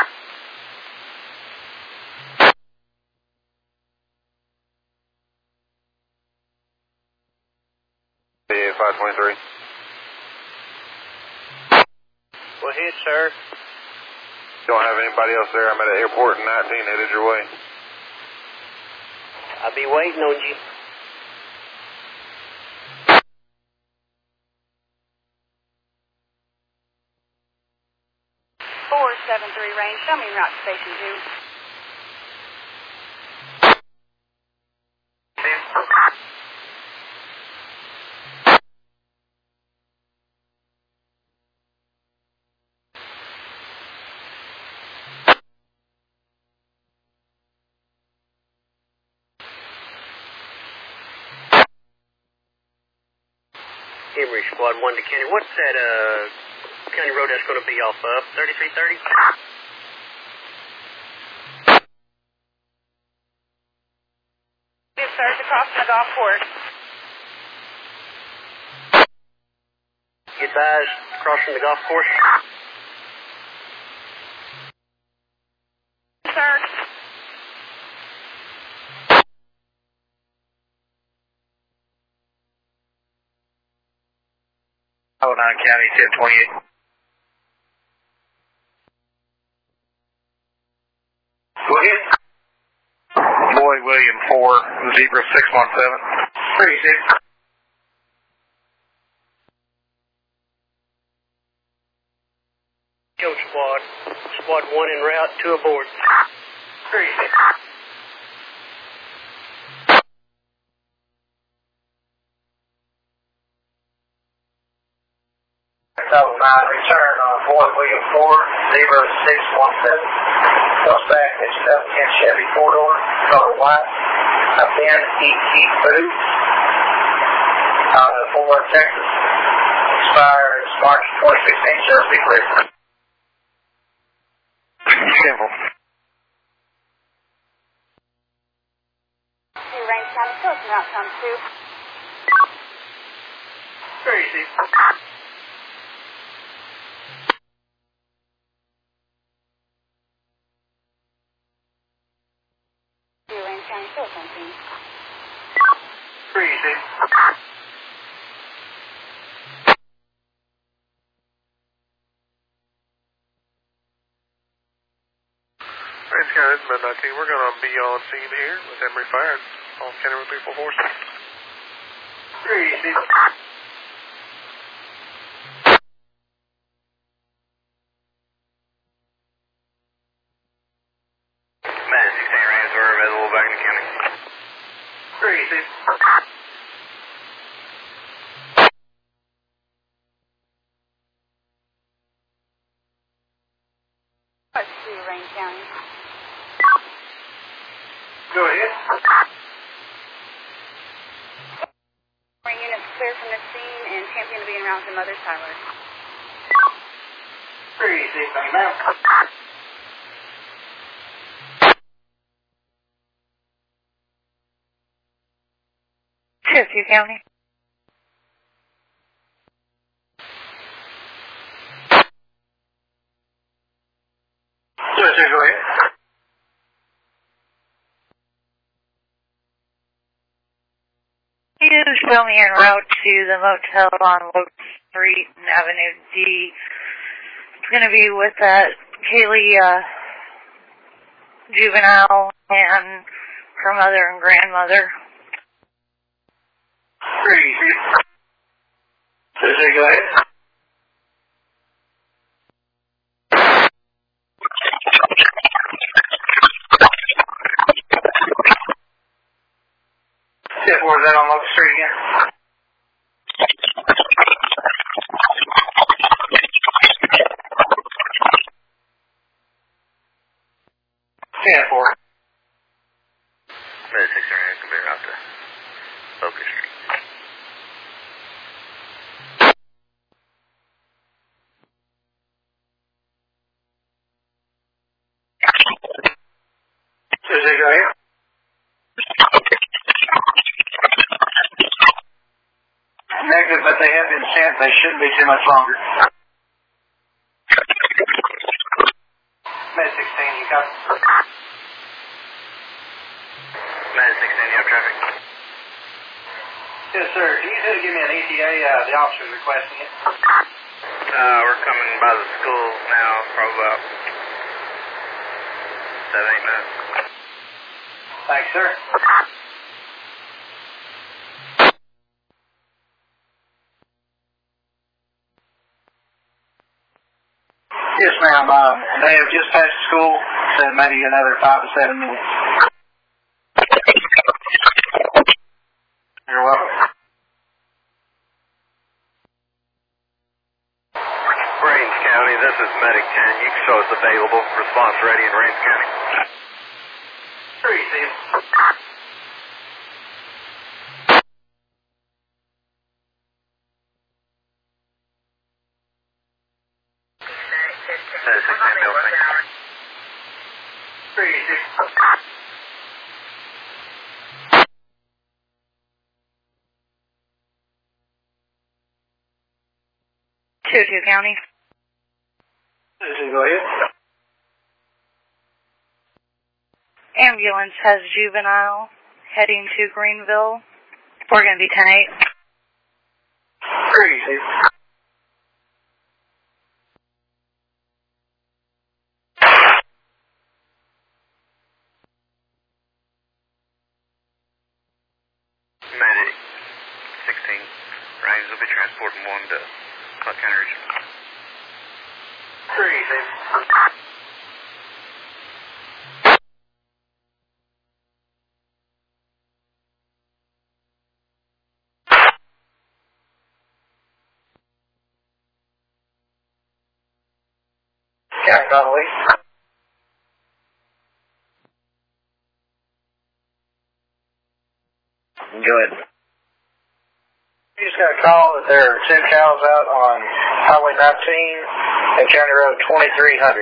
S12: Yeah, 523.
S10: Go ahead, sir.
S12: Don't have anybody else there. I'm at the airport in 19, headed your way.
S10: I'll be waiting on you.
S4: range, show me route to station 2.
S10: Emory Squad 1 to County. What's that county road that's going to be off of? 3330?
S4: Yes, sir. It's across the golf course.
S10: You advised crossing the golf course?
S4: Sir.
S2: Oh, 9 County 1028.
S3: Go ahead.
S2: Boy William 4, Zebra 617.
S3: 36.
S10: Joe Squad. Squad 1 en route, 2 aboard.
S3: 36. Double 9, return on Boy William 4, Zebra 617. Goes back, it's 10 Chevy 4-door, color white. Ben E.T. Booth, out of Fort Worth, Texas. Expires March 2016, service be clear.
S2: Simple.
S4: Range County, Tilson, route time 2.
S10: Very easy.
S4: Range County, Tilson, team.
S10: Very easy.
S12: Range County, it's Med 19. We're going to be on scene here with Emory Fire on County Road 344.
S10: Very easy.
S9: Med 16 Range, we're available back in the county.
S10: Very easy.
S4: Range County.
S10: Go ahead.
S4: Units clear from the scene and Champion to be en route to Mother Tyler.
S10: Very easy. Thank you, ma'am.
S4: Cherokee County.
S10: Yes, sir, go ahead.
S4: You show me en route to the motel on Oak Street and Avenue D. It's going to be with that Kaylee juvenile and her mother and grandmother.
S10: Very easy. Yes, sir, go ahead. Step, where's that on Oak Street again? Yeah, 4.
S9: Med 16 Range, going to be out to Focus Street.
S10: Yes, sir, go ahead. Negative, but they have been sent. They shouldn't be too much longer. Med 16, you got it?
S9: Med 16, you have traffic?
S10: Yes, sir. Can you give me an ETA? The officer's requesting it.
S9: We're coming by the school now, probably about 7-8 minutes.
S10: Thanks, sir. Yes, ma'am. They have just passed school, so maybe another 5 to 7 minutes. You're welcome.
S9: Range County, this is Medic 10. You can show us available. Response ready in Range County.
S10: Very easy.
S9: Med 16, Milton.
S10: Very easy.
S4: Cherokee County.
S10: Go ahead.
S4: Ambulance has juvenile heading to Greenville. We're going to be 10-8.
S10: Very easy.
S9: Medic 16. Range will be transporting 1 to Clark County Region.
S10: Very easy. County Donnelly.
S2: Good.
S10: You just got a call that there are 2 cows out on Highway 19 and County Road 2300.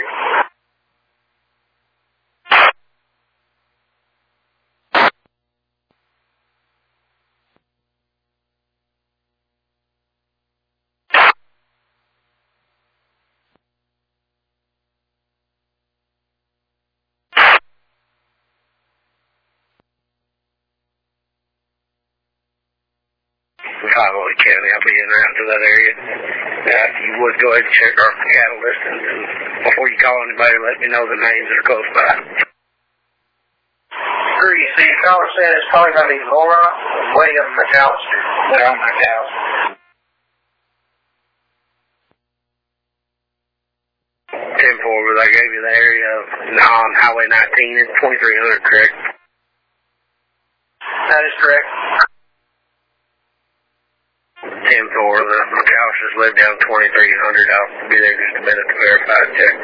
S3: 508 County. I'll be in around to that area. If you would go ahead and check our cattle listings, and before you call anybody, let me know the names that are close by.
S10: 3C, caller said it's probably going to be Laura William McAllister. They're on my house.
S3: 10-4, but I gave you the area on Highway 19 and 2300, correct?
S10: That is correct.
S3: 10-4, the McAllisters live down 2300. I'll be there just a minute to verify and check.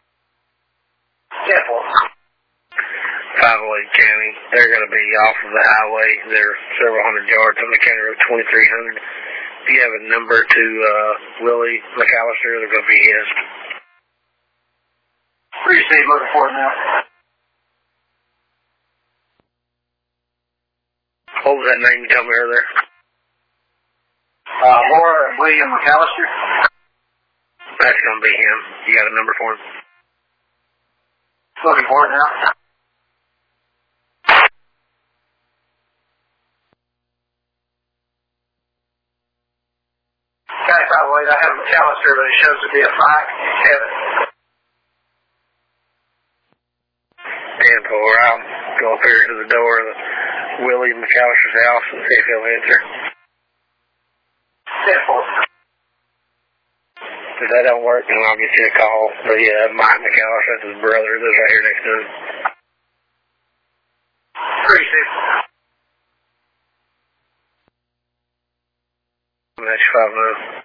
S10: 10-4.
S3: 508 County. They're going to be off of the highway. They're several hundred yards on the county road 2300. If you have a number to Willie McAllister, they're going to be his.
S10: Appreciate looking for it now.
S3: What was that name you told me earlier?
S10: Laura and William McAllister.
S3: That's going to be him. You got a number for him?
S10: Looking for it now. Guys, by the way, I have McAllister, but it shows to be a Mike and Kevin.
S3: 10-4. I'll go up here to the door of Willie McAllister's house and see if he'll answer.
S10: 10-4.
S3: If that don't work, then I'll get you a call. But yeah, Mike McAllister, that's his brother, lives right here next to him.
S10: 3-6.
S3: That's 5-0.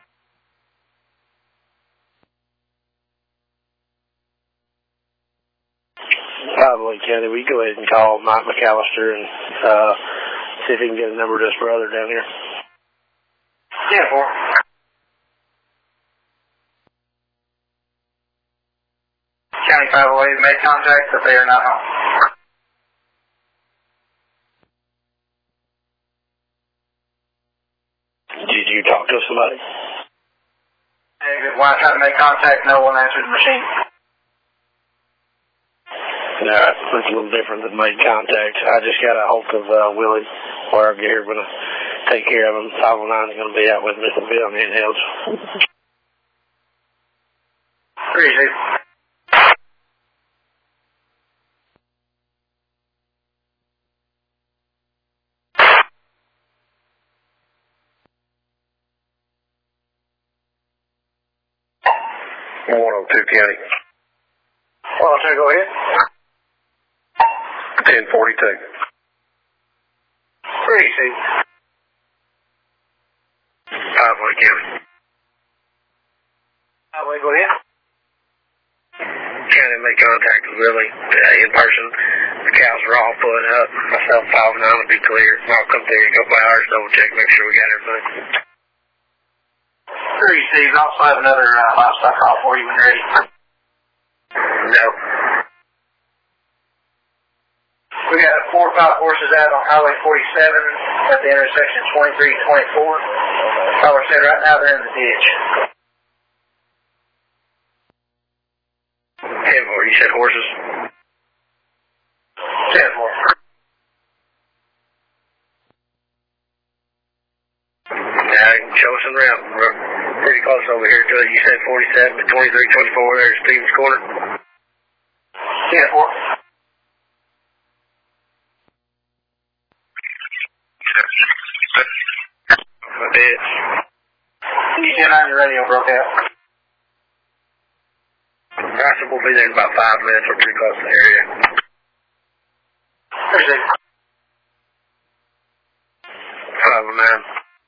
S3: Probably, County. We go ahead and call Mike McAllister and see if he can get a number to his brother down here.
S10: 10-4. County 508 made contact, but they are not home.
S3: Did you talk to somebody?
S10: When I tried to make contact, no one answered the machine.
S3: No, that's a little different than made contact. I just got a hold of Willie where I'll get here. I'm going to take care of him. 509 is going to be out with me and be on handhelds.
S10: 3-6.
S3: County.
S10: 102, go ahead.
S3: 1042.
S10: 3-6.
S3: 508 County.
S10: 508, go ahead.
S3: County made contact with Willie in person. The cows are all pulling up. Myself, 509 will be clear. I'll come there and go by ours, double check, make sure we got everything.
S10: 3-6. I also have another livestock call for you when you're ready.
S3: No.
S10: We got 4 or 5 horses out on Highway 47 at the intersection 23-24. Caller said right now they're in the ditch.
S3: 10-4, you said horses?
S10: 10-4.
S3: Yeah, show us around. We're pretty close over here to it. You said 47 to 23-24 there at Stevens Corner?
S10: 10-4.
S3: I did.
S10: You said on your radio broke out.
S3: I said we'll be there in about 5 minutes. We're pretty close to the area.
S10: There's it.
S3: 509.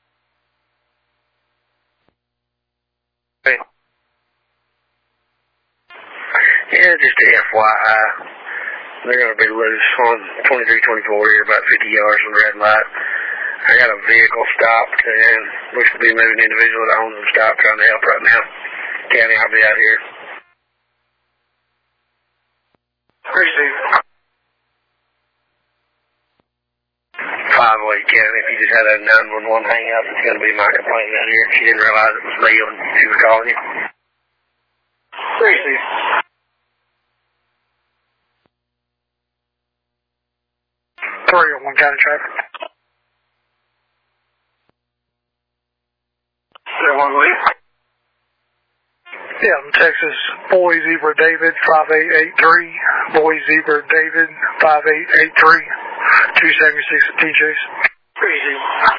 S3: Yeah, just a FYI. They're going to be loose on 23-24 here, about 50 yards from the red light. I got a vehicle stopped and looks to be maybe an individual that owns them stopped trying to help right now. County, I'll be out here.
S10: Appreciate it.
S3: 508 County, if you just had a 911 hang up, it's going to be my complaint out here. She didn't realize it was me when she was calling you.
S10: Appreciate it.
S7: One County traffic. Yeah, Texas, Boy Zebra David, 5883. Boy Zebra David, 5883. 276 at TJ's.
S3: Crazy.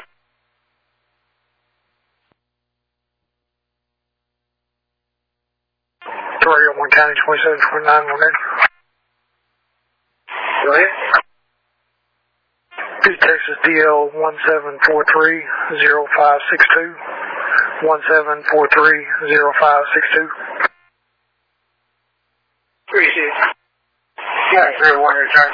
S7: 301 County, 2729, 1
S3: Go ahead.
S7: Texas DL 1743-0562. 1743-0562.
S3: Appreciate it. Yeah, 301 returns.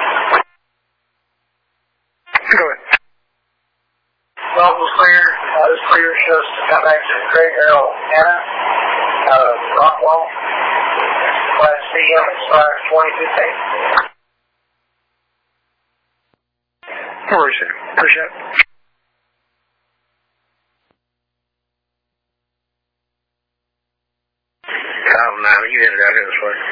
S7: Go ahead.
S3: Well, was clear. This clear shows to come back to Craig Earl Anna, Rockwall. Class CM expires 2015.
S7: Appreciate it.
S3: Kyle, now you headed out here this way.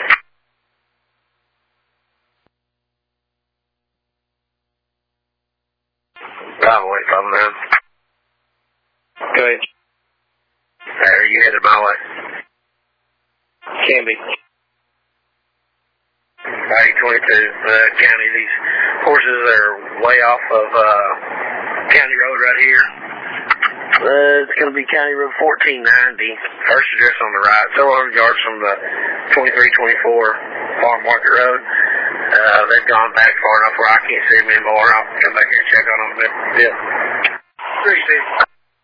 S3: Probably, now. Go ahead. There, you headed my way. Can be. 822, county. These horses are way off of county road right here. It's going to be county road 1490. First address on the right, several hundred yards from the 2324 Farm Market Road. They've gone back far enough where I can't see them anymore. I'll come back here and check on them a bit. Appreciate it.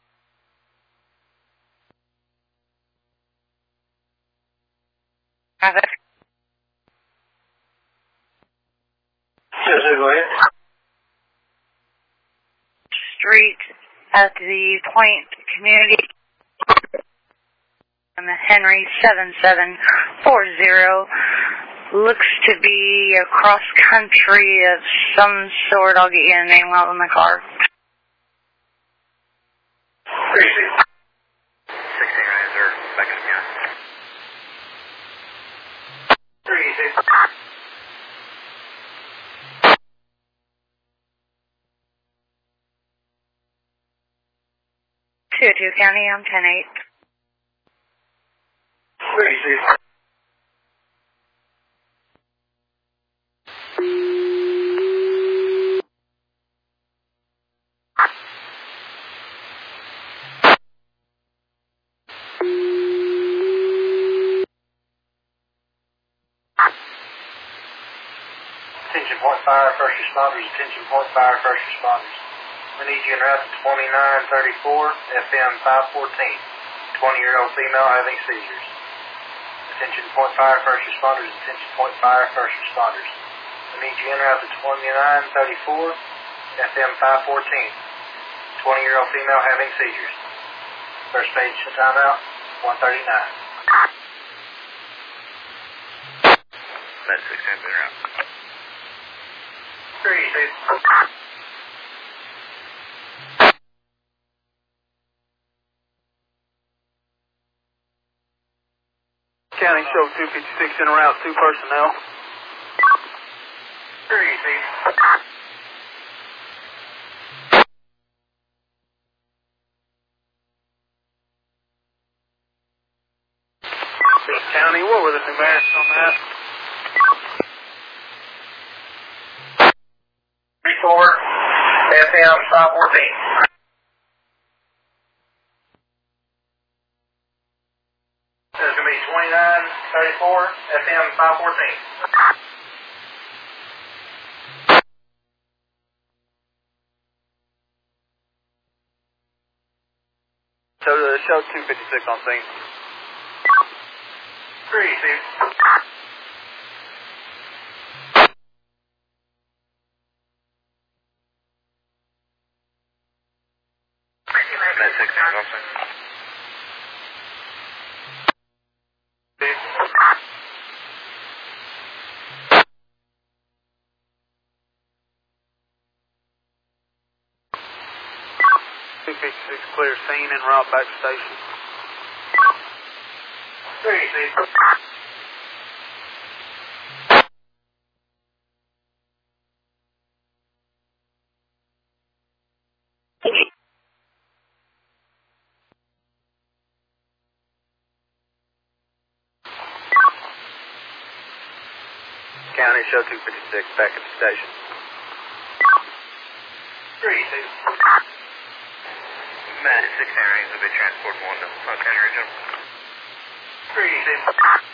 S3: Go ahead.
S4: Street at the Point Community and the Henry 7740 looks to be a cross country of some sort. I'll get you a name out on the car.
S9: 16 Razor, back in the
S3: 36.
S4: 202 County, I'm 10-8.
S3: 36. Attention point fire, first responders. Attention point fire, first responders. We need you en route to 2934 FM 514. 20-year-old female having seizures. Attention point fire, first responders. Attention point fire, first responders. We need you en route to 2934 FM 514. 20-year-old female having seizures. First page to timeout, 139.
S9: That's 6 10 been around.
S3: 3, 6.
S13: County show 256 en route, 2 personnel.
S3: 3, 6.
S13: County, what were the numerics on that?
S3: 4 FM 514. There's going to be 2934 FM 514.
S13: So show 256 on scene.
S3: 3, 6.
S9: That's 6 10 on scene.
S13: 256 clear scene en route back to station.
S3: 3, 6.
S13: County, show 256 back at the station.
S11: 3-2. Matt 6 Henry's will be transported 1 to Montana Regional. 3-2.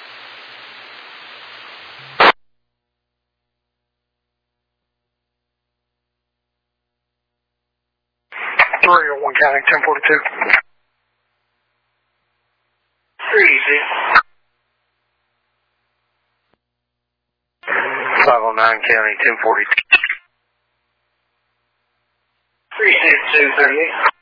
S7: One County, 1042.
S11: 3-2.
S6: 509 County, 1042.
S11: 3-2, 38.